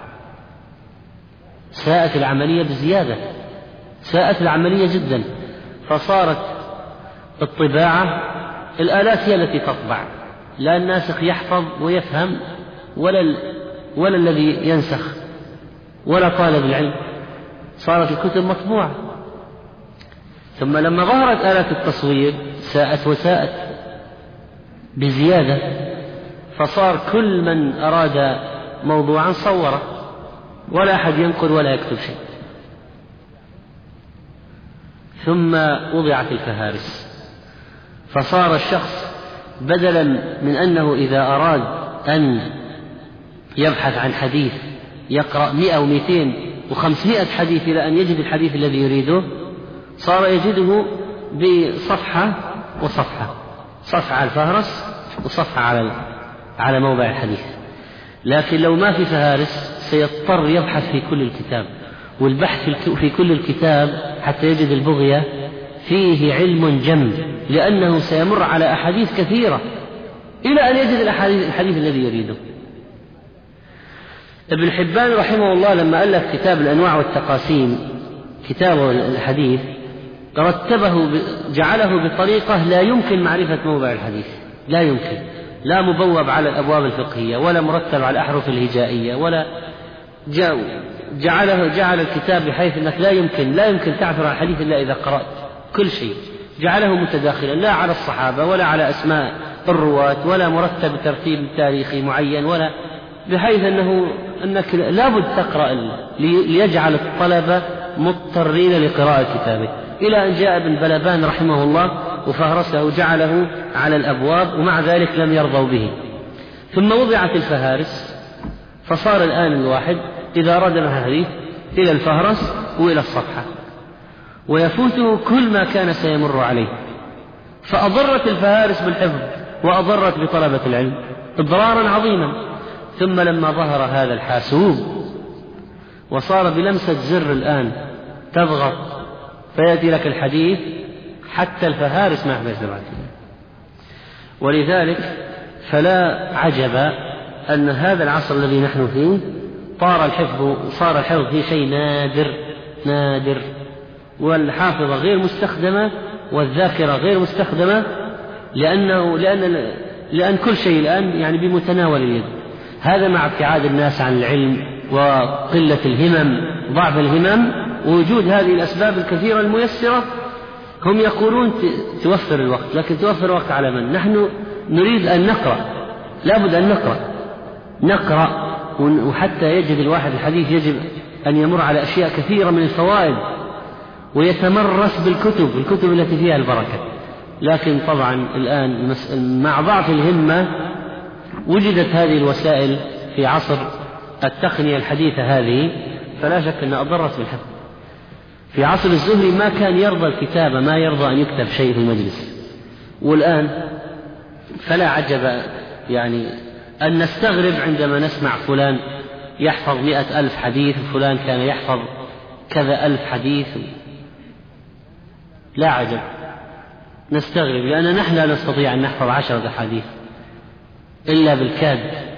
ساءت العملية بزيادة، ساءت العملية جدا، فصارت الطباعة الآلات هي التي تطبع، لا الناسخ يحفظ ويفهم ولا الذي ينسخ ولا طالب العلم، صارت الكتب مطبوعة. ثم لما ظهرت آلات التصوير ساءت بزيادة، فصار كل من أراد موضوعا صوره، ولا أحد ينقل ولا يكتب شيء. ثم وضعت الفهارس، فصار الشخص بدلا من أنه إذا أراد أن يبحث عن حديث يقرأ 100 و200 و500 حديث إلى أن يجد الحديث الذي يريده، صار يجده بصفحة وصفحة، صفحة على الفهرس وصفحة على موضع الحديث. لكن لو ما في فهارس سيضطر يبحث في كل الكتاب، والبحث في كل الكتاب حتى يجد البغية فيه علم جم، لأنه سيمر على أحاديث كثيرة إلى أن يجد الحديث الذي يريده. ابن حبان رحمه الله لما ألف كتاب الأنواع والتقاسيم، كتاب الحديث، رتبه جعله بطريقة لا يمكن معرفة موضع الحديث، لا يمكن، لا مبوب على الأبواب الفقهية ولا مرتب على الأحرف الهجائية، ولا جعل الكتاب بحيث أنك لا يمكن تعثر على الحديث إلا إذا قرأت كل شيء، جعله متداخلا لا على الصحابة ولا على أسماء الرواة ولا مرتب ترتيب تاريخي معين، ولا بحيث أنك لابد تقرأ ليجعل الطلبة مضطرين لقراءة كتابه، إلى أن جاء ابن بلبان رحمه الله وفهرسه وجعله على الأبواب، ومع ذلك لم يرضوا به. ثم وضعت الفهارس، فصار الآن الواحد إذا أراد الحديث إلى الفهرس وإلى الصفحة، ويفوته كل ما كان سيمر عليه، فأضرت الفهارس بالحفظ وأضرت بطلبة العلم إضرارا عظيما. ثم لما ظهر هذا الحاسوب وصار بلمسة زر الآن تضغط فيأتي لك الحديث حتى الفهارس ما يحفظ سبعة. ولذلك فلا عجب أن هذا العصر الذي نحن فيه صار الحفظ فيه شيء نادر، والحافظة غير مستخدمة والذاكرة غير مستخدمة، لأن كل شيء الآن يعني بمتناول اليد. هذا مع ابتعاد الناس عن العلم وقلة الهمم، ضعف الهمم، ووجود هذه الأسباب الكثيرة الميسرة. هم يقولون توفر الوقت، لكن توفر الوقت على من؟ نحن نريد أن نقرأ، لابد أن نقرأ، وحتى يجد الواحد الحديث يجب أن يمر على أشياء كثيرة من الفوائد ويتمرس بالكتب التي فيها البركة. لكن طبعا الآن مع ضعف الهمة وجدت هذه الوسائل في عصر التقنية الحديثة هذه، فلا شك أنها أضرت بالحفظ. في عصر الزهري ما كان يرضى الكتابة، ما يرضى أن يكتب شيء في المجلس. والآن فلا عجب يعني أن نستغرب عندما نسمع فلان يحفظ 100,000 حديث وفلان كان يحفظ كذا 1000 حديث. لا عجب، نستغرب، لأن نحن لا نستطيع أن نحفظ 10 أحاديث إلا بالكاد.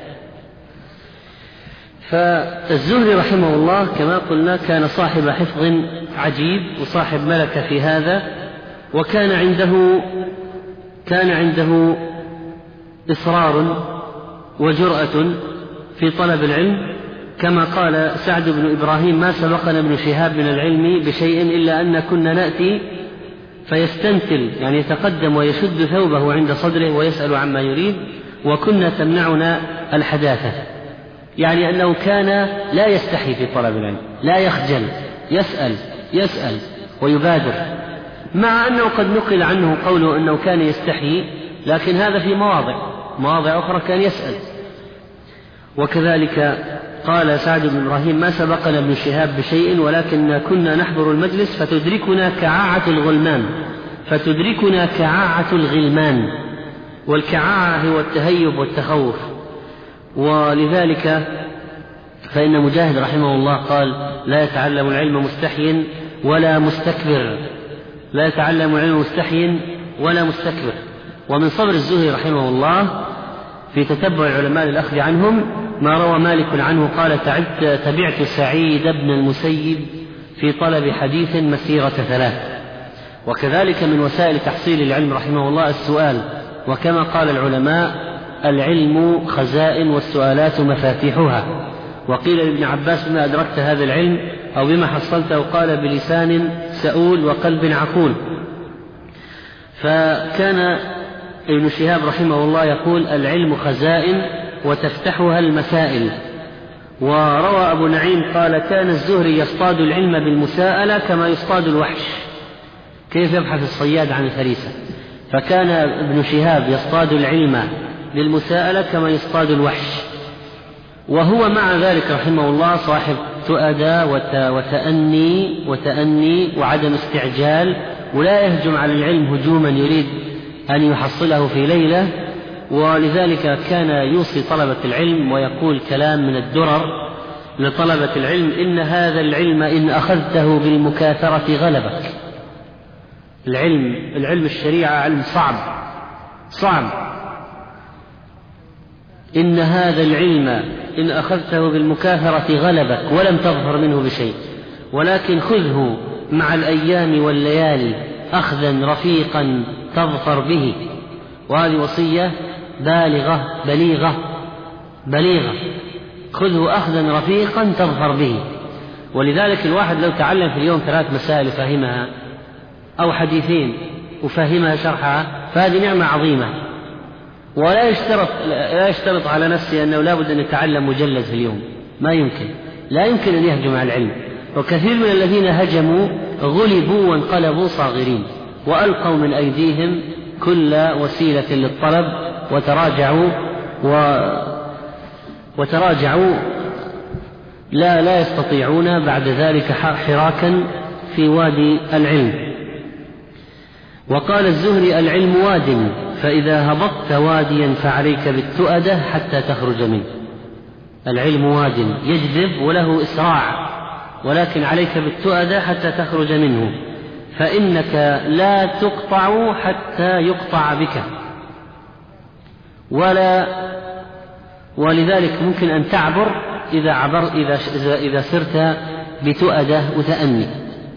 فالزهري رحمه الله كما قلنا كان صاحب حفظ عجيب وصاحب ملكة في هذا، وكان عنده إصرار وجرأة في طلب العلم، كما قال سعد بن إبراهيم: ما سبقنا ابن شهاب من العلم بشيء إلا أن كنا نأتي فيستنتل، يعني يتقدم ويشد ثوبه عند صدره ويسأل عما يريد، وكنا تمنعنا الحداثة، يعني أنه كان لا يستحي في طلب العلم، لا يخجل، يسأل ويبادر، مع أنه قد نقل عنه قوله أنه كان يستحي، لكن هذا في مواضع أخرى كان يسأل. وكذلك قال سعد بن إبراهيم: ما سبقنا ابن شهاب بشيء ولكن كنا نحضر المجلس فتدركنا كعاعة الغلمان، والكعاعة هو التهيب والتخوف. ولذلك فإن مجاهد رحمه الله قال: لا يتعلم العلم مستحي ولا مستكبر. ومن صبر الزهري رحمه الله في تتبع العلماء للأخذ عنهم ما روى مالك عنه قال: تبعت سعيد بن المسيب في طلب حديث مسيرة 3. وكذلك من وسائل تحصيل العلم رحمه الله السؤال، وكما قال العلماء: العلم خزائن والسؤالات مفاتيحها. وقيل لابن عباس: بما أدركت هذا العلم أو بما حصلته؟ قال: بلسان سؤول وقلب عقول. فكان ابن شهاب رحمه الله يقول: العلم خزائن وتفتحها المسائل. وروى أبو نعيم قال: كان الزهري يصطاد العلم بالمساءلة كما يصطاد الوحش. كيف يبحث الصياد عن الفريسة؟ فكان ابن شهاب يصطاد العلم بالمساءلة كما يصطاد الوحش. وهو مع ذلك رحمه الله صاحب تؤدى وتأني وعدم استعجال، ولا يهجم على العلم هجوما يريد أن يحصله في ليلة. ولذلك كان يوصي طلبة العلم ويقول كلام من الدرر لطلبة العلم: إن هذا العلم إن أخذته بالمكاثرة غلبك. العلم الشريعة علم صعب. إن هذا العلم إن أخذته بالمكاثرة غلبك ولم تظفر منه بشيء، ولكن خذه مع الأيام والليالي أخذا رفيقا تظفر به. وهذه وصية بليغة، خذه أخذا رفيقا تظفر به. ولذلك الواحد لو تعلم في اليوم 3 مسائل وفهمها، أو حديثين وفهمها شرحها، فهذه نعمة عظيمة. ولا يشترط على نفسه أنه لا بد أن يتعلم مجلد في اليوم، لا يمكن أن يهجم على العلم. وكثير من الذين هجموا غلبوا وانقلبوا صاغرين، وألقوا من أيديهم كل وسيلة للطلب وتراجعوا لا يستطيعون بعد ذلك حراكا في وادي العلم. وقال الزهري: العلم واد، فإذا هبطت واديا فعليك بالتؤدة حتى تخرج منه. العلم واد يجذب وله إسراع، ولكن عليك بالتؤدة حتى تخرج منه. فإنك لا تقطع حتى يقطع بك، ولذلك ممكن أن تعبر إذا سرت بتؤدة وتأني.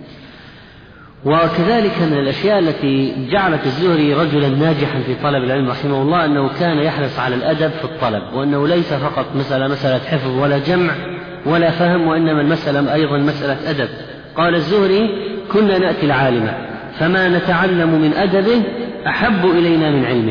وكذلك من الأشياء التي جعلت الزهري رجلا ناجحا في طلب العلم رحمه الله أنه كان يحرص على الأدب في الطلب، وأنه ليس فقط مسألة حفظ ولا جمع ولا فهم، وإنما المسألة أيضا مسألة أدب. قال الزهري: كنا نأتي العالم فما نتعلم من أدبه أحب إلينا من علمه.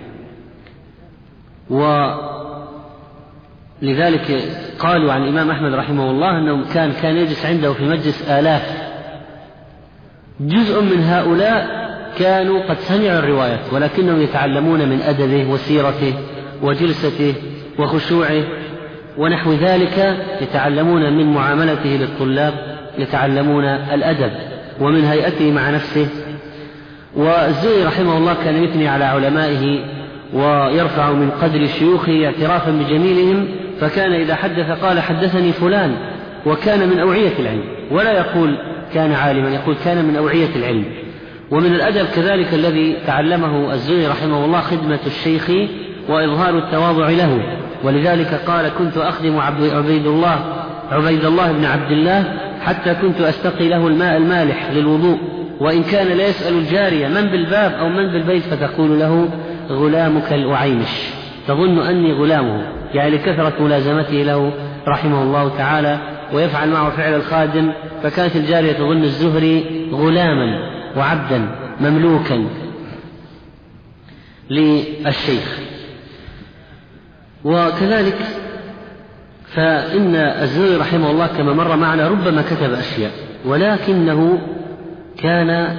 ولذلك قالوا عن الإمام أحمد رحمه الله أنه كان يجلس عنده في مجلس آلاف، جزء من هؤلاء كانوا قد سمعوا الروايات ولكنهم يتعلمون من أدبه وسيرته وجلسته وخشوعه ونحو ذلك، يتعلمون من معاملته للطلاب، يتعلمون الأدب ومن هيئته مع نفسه. والزهري رحمه الله كان يثني على علمائه ويرفع من قدر شيوخه اعترافا بجميلهم، فكان إذا حدث قال: حدثني فلان، وكان من أوعية العلم، ولا يقول كان عالما، يقول كان من أوعية العلم. ومن الأدب كذلك الذي تعلمه الزهري رحمه الله خدمة الشيخ وإظهار التواضع له، ولذلك قال: كنت أخدم عبيد الله بن عبد الله حتى كنت أستقي له الماء المالح للوضوء، وإن كان لا يسأل الجارية من بالباب أو من بالبيت فتقول له: غلامك الأعيمش، تظن أني غلامه، يعني لكثرة ملازمته له رحمه الله تعالى، ويفعل معه فعل الخادم، فكانت الجارية تظن الزهري غلاما وعبدا مملوكا للشيخ. وكذلك فإن الزهري رحمه الله كما مر معنا ربما كتب أشياء، ولكنه كان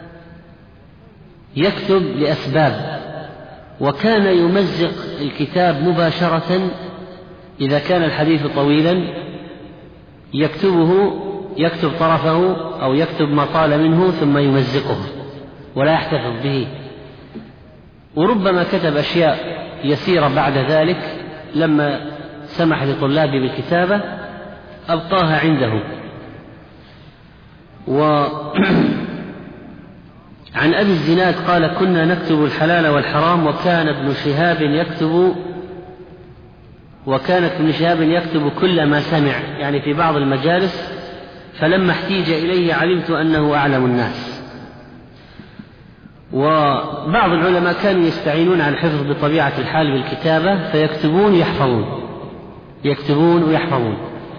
يكتب لأسباب، وكان يمزق الكتاب مباشرة إذا كان الحديث طويلا يكتب طرفه أو يكتب ما طال منه ثم يمزقه ولا يحتفظ به. وربما كتب أشياء يسيرة بعد ذلك لما سمح لطلابه بالكتابة أبقاها عنده. عن أبي الزناد قال: كنا نكتب الحلال والحرام، وكان ابن شهاب يكتب كل ما سمع، يعني في بعض المجالس، فلما احتيج إليه علمت أنه أعلم الناس. وبعض العلماء كانوا يستعينون على الحفظ بطبيعة الحال بالكتابة، فيكتبون ويحفظون.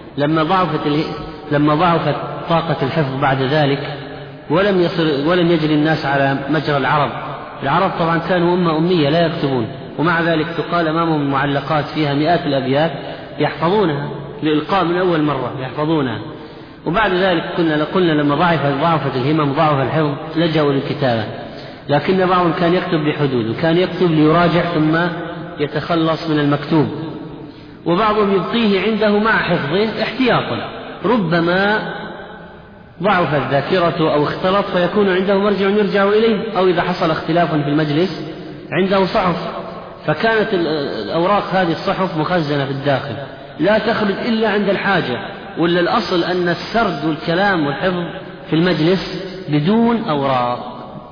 لما ضعفت طاقة الحفظ بعد ذلك ولم يجري الناس على مجرى العرب طبعا كانوا أمية لا يكتبون، ومع ذلك تقال أمامهم معلقات فيها مئات الأبيات يحفظونها لإلقاء من أول مرة يحفظونها. وبعد ذلك قلنا لما ضعفت الهمم ضعف الحفظ لجأوا للكتابة، لكن بعضهم كان يكتب بحدود، وكان يكتب ليراجع ثم يتخلص من المكتوب، وبعضهم يبقيه عنده مع حفظه احتياطا، ربما ضعفت ذاكرته أو اختلط فيكون عنده مرجع يرجع إليه، أو إذا حصل اختلاف في المجلس عنده صحف، فكانت الأوراق هذه الصحف مخزنة في الداخل لا تخرج إلا عند الحاجة، ولا الأصل أن السرد والكلام والحفظ في المجلس بدون أوراق.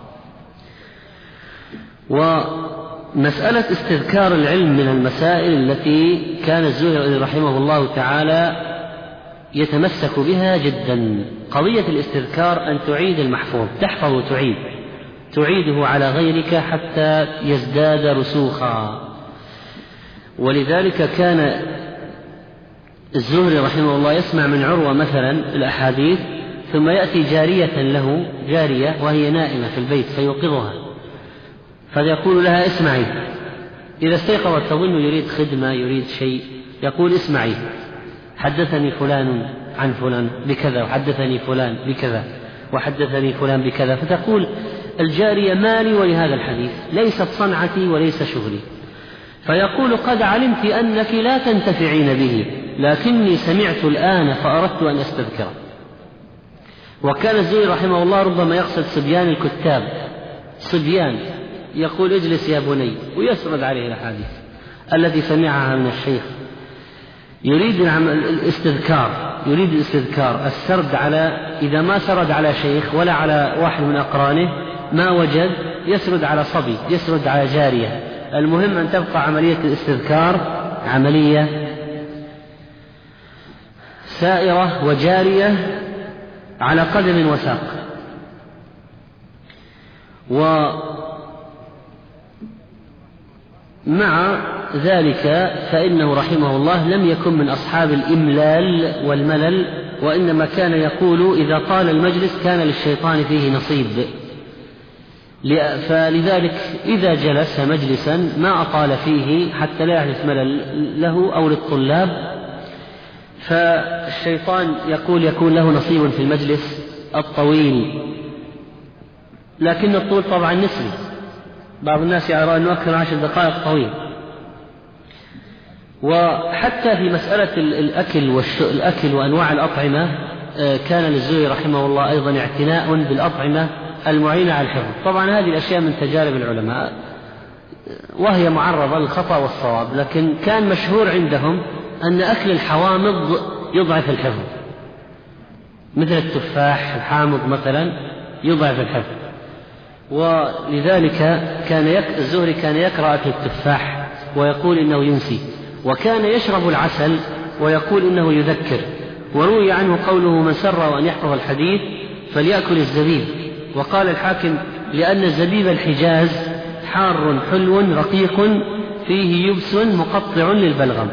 ومسألة استذكار العلم من المسائل التي كان الزهري رحمه الله تعالى يتمسك بها جدا. قضية الاستذكار أن تعيد المحفوظ، تحفظ تعيده على غيرك حتى يزداد رسوخا. ولذلك كان الزهري رحمه الله يسمع من عروة مثلا الأحاديث، ثم يأتي جارية وهي نائمة في البيت فيوقظها، فيقول لها: اسمعي. إذا استيقظت تظن يريد خدمة يريد شيء، يقول: اسمعي، حدثني فلان عن فلان بكذا، وحدثني فلان بكذا، وحدثني فلان بكذا، فتقول الجارية: مالي ولهذا الحديث، ليست صنعتي وليس شغلي. فيقول: قد علمت أنك لا تنتفعين به، لكني سمعت الآن فأردت أن أستذكره. وكان الزهري رحمه الله ربما يقصد صبيان الكتاب، صبيان، يقول: اجلس يا بني، ويسرد عليه الأحاديث التي سمعها من الشيخ، يريد الاستذكار. يريد الاستذكار، السرد على، إذا ما سرد على شيخ ولا على واحد من أقرانه ما وجد، يسرد على صبي، يسرد على جارية. المهم أن تبقى عملية الاستذكار عملية سائرة وجارية على قدم وساق. ومع ذلك فإنه رحمه الله لم يكن من أصحاب الإملال والملل، وإنما كان يقول إذا طال المجلس كان للشيطان فيه نصيب، فلذلك إذا جلس مجلسا ما أطال فيه حتى لا يحدث ملل له أو للطلاب، فالشيطان يكون له نصيب في المجلس الطويل. لكن الطول طبعا نسبي، بعض الناس يرى أنه أكثر 10 دقائق طويل. وحتى في مسألة الأكل وأنواع الأطعمة كان للزهري رحمه الله أيضا اعتناء بالأطعمة المعينة على الحفظ. طبعا هذه الأشياء من تجارب العلماء وهي معرضة للخطأ والصواب، لكن كان مشهور عندهم أن أكل الحوامض يضعف الحفظ، مثل التفاح الحامض مثلا يضعف الحفظ. ولذلك الزهري كان يكره أكل التفاح ويقول إنه ينسي، وكان يشرب العسل ويقول إنه يذكر. وروي عنه قوله من سره أن يحفظ الحديث فليأكل الزبيب. وقال الحاكم لأن زبيب الحجاز حار حلو رقيق فيه يبس مقطع للبلغم.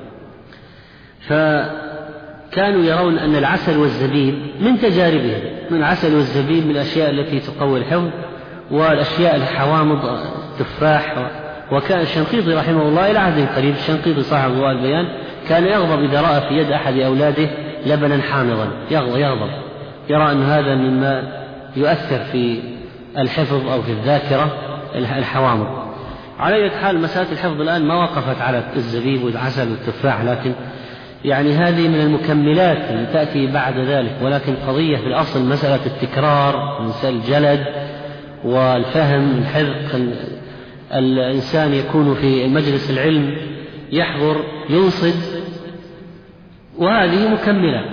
فكانوا يرون أن العسل والزبيب من تجاربهم، من العسل والزبيب من الأشياء التي تقوي الحفظ، والأشياء الحوامض التفاح. وكان الشنقيطي رحمه الله إلى عهد قريب، الشنقيطي صاحب ضوء البيان، كان يغضب إذا رأى في يد أحد أولاده لبنا حامضا، يغضب، يرى أن هذا مما يؤثر في الحفظ أو في الذاكرة الحوامض. على أي حال مسألة الحفظ الآن ما وقفت على الزبيب والعسل والتفاح، لكن يعني هذه من المكملات اللي تأتي بعد ذلك. ولكن قضية في الأصل مسألة التكرار، مسألة الجلد والفهم، الحذق. الإنسان يكون في مجلس العلم يحضر ينصت، وهذه مكملات.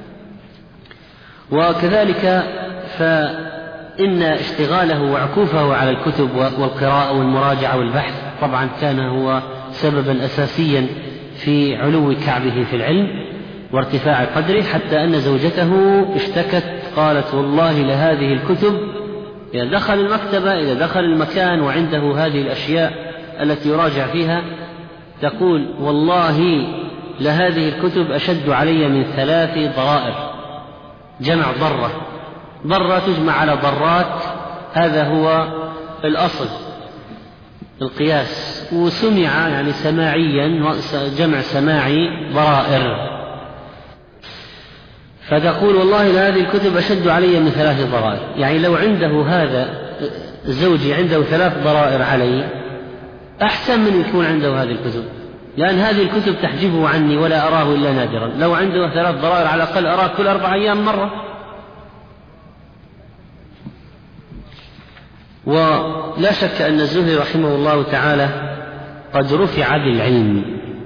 وكذلك فإن اشتغاله وعكوفه على الكتب والقراءة والمراجعة والبحث طبعا كان هو سببا أساسيا في علو كعبه في العلم وارتفاع قدره، حتى أن زوجته اشتكت قالت والله لهذه الكتب، إذا دخل المكتبة، إذا دخل المكان وعنده هذه الأشياء التي يراجع فيها، تقول والله لهذه الكتب أشد علي من 3 ضرائر. جمع ضرة تجمع على ضرات، هذا هو الأصل القياس. وسمع يعني سماعيا، جمع سماعي ضرائر. فتقول والله لهذه الكتب أشد علي من 3 ضرائر. يعني لو عنده هذا زوجي عنده 3 ضرائر علي أحسن من يكون عنده هذه الكتب، لأن هذه الكتب تحجبه عني ولا أراه إلا نادرا. لو عنده 3 ضرائر على الأقل أراه كل 4 أيام مرة. ولا شك أن الزهري رحمه الله تعالى قد رفع بالعلم،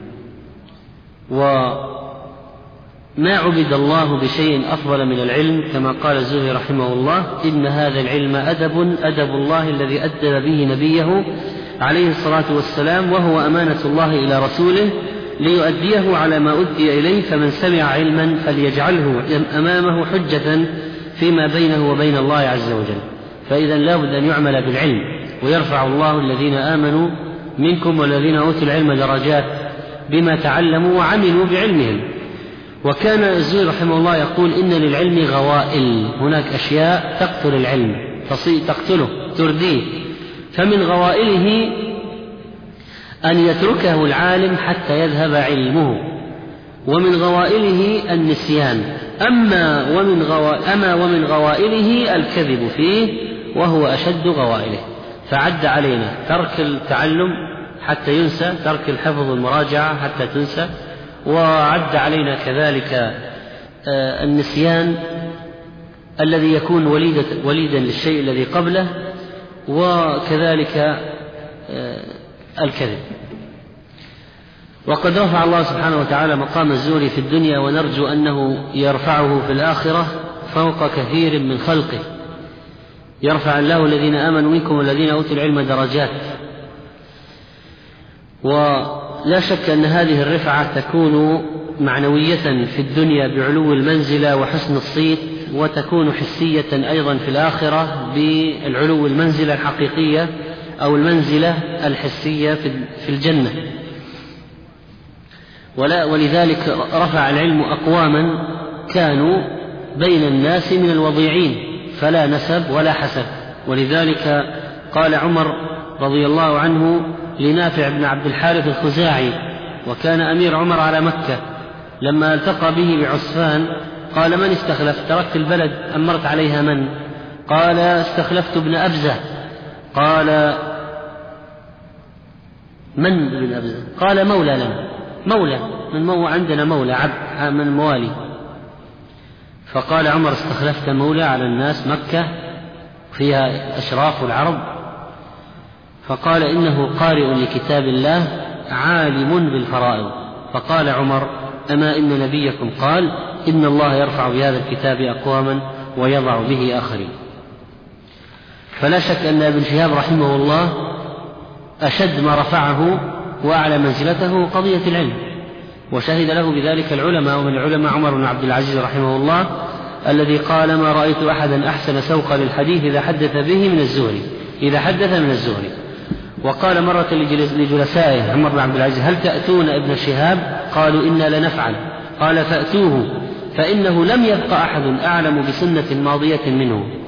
وما عبد الله بشيء أفضل من العلم، كما قال الزهري رحمه الله إن هذا العلم أدب الله الذي أدب به نبيه عليه الصلاة والسلام، وهو أمانة الله إلى رسوله ليؤديه على ما أدي إليه، فمن سمع علما فليجعله أمامه حجة فيما بينه وبين الله عز وجل. فإذا لا بد أن يعمل بالعلم، ويرفع الله الذين آمنوا منكم والذين أوتوا العلم درجات بما تعلموا وعملوا بعلمهم. وكان الزهري رحمه الله يقول إن للعلم غوائل، هناك أشياء تقتل العلم، تقتله ترديه. فمن غوائله أن يتركه العالم حتى يذهب علمه، ومن غوائله النسيان، أما ومن غوائله الكذب فيه وهو أشد غوائله. فعد علينا ترك التعلم حتى ينسى، ترك الحفظ والمراجعة حتى تنسى، وعد علينا كذلك النسيان الذي يكون وليدا للشيء الذي قبله، وكذلك الكذب. وقد رفع الله سبحانه وتعالى مقام الزهد في الدنيا، ونرجو أنه يرفعه في الآخرة فوق كثير من خلقه. يرفع الله الذين آمنوا منكم والذين أوتوا العلم درجات. ولا شك أن هذه الرفعة تكون معنوية في الدنيا بعلو المنزلة وحسن الصيت، وتكون حسية أيضا في الآخرة بالعلو المنزلة الحقيقية أو المنزلة الحسية في الجنة. ولذلك رفع العلم أقواما كانوا بين الناس من الوضيعين فلا نسب ولا حسب. ولذلك قال عمر رضي الله عنه لنافع بن عبد الحارث الخزاعي، وكان أمير عمر على مكة، لما التقى به بعسفان قال: من استخلفت؟ تركت البلد أمرت عليها من؟ قال: استخلفت ابن أبزة. قال: من ابن أبزة؟ قال: مولى لنا، مولى من عندنا مولى عبد من موالي. فقال عمر: استخلفت مولى على الناس، مكة فيها أشراف العرب. فقال: إنه قارئ لكتاب الله عالم بالفرائض. فقال عمر: أما إن نبيكم قال: إن الله يرفع بهذا الكتاب أقواما ويضع به آخرين. فلا شك أن ابن شهاب رحمه الله أشد ما رفعه وأعلى منزلته قضية العلم، وشهد له بذلك العلماء، ومن العلماء عمر بن عبد العزيز رحمه الله الذي قال: ما رأيت أحدا أحسن سوقا للحديث إذا حدث به من الزهري، إذا حدث من الزهري. وقال مرة لجلسائه عمر بن عبد العزيز: هل تأتون ابن شهاب؟ قالوا: إنا لنفعل. قال: فأتوه، فإنه لم يبق أحد أعلم بسنة ماضية منه،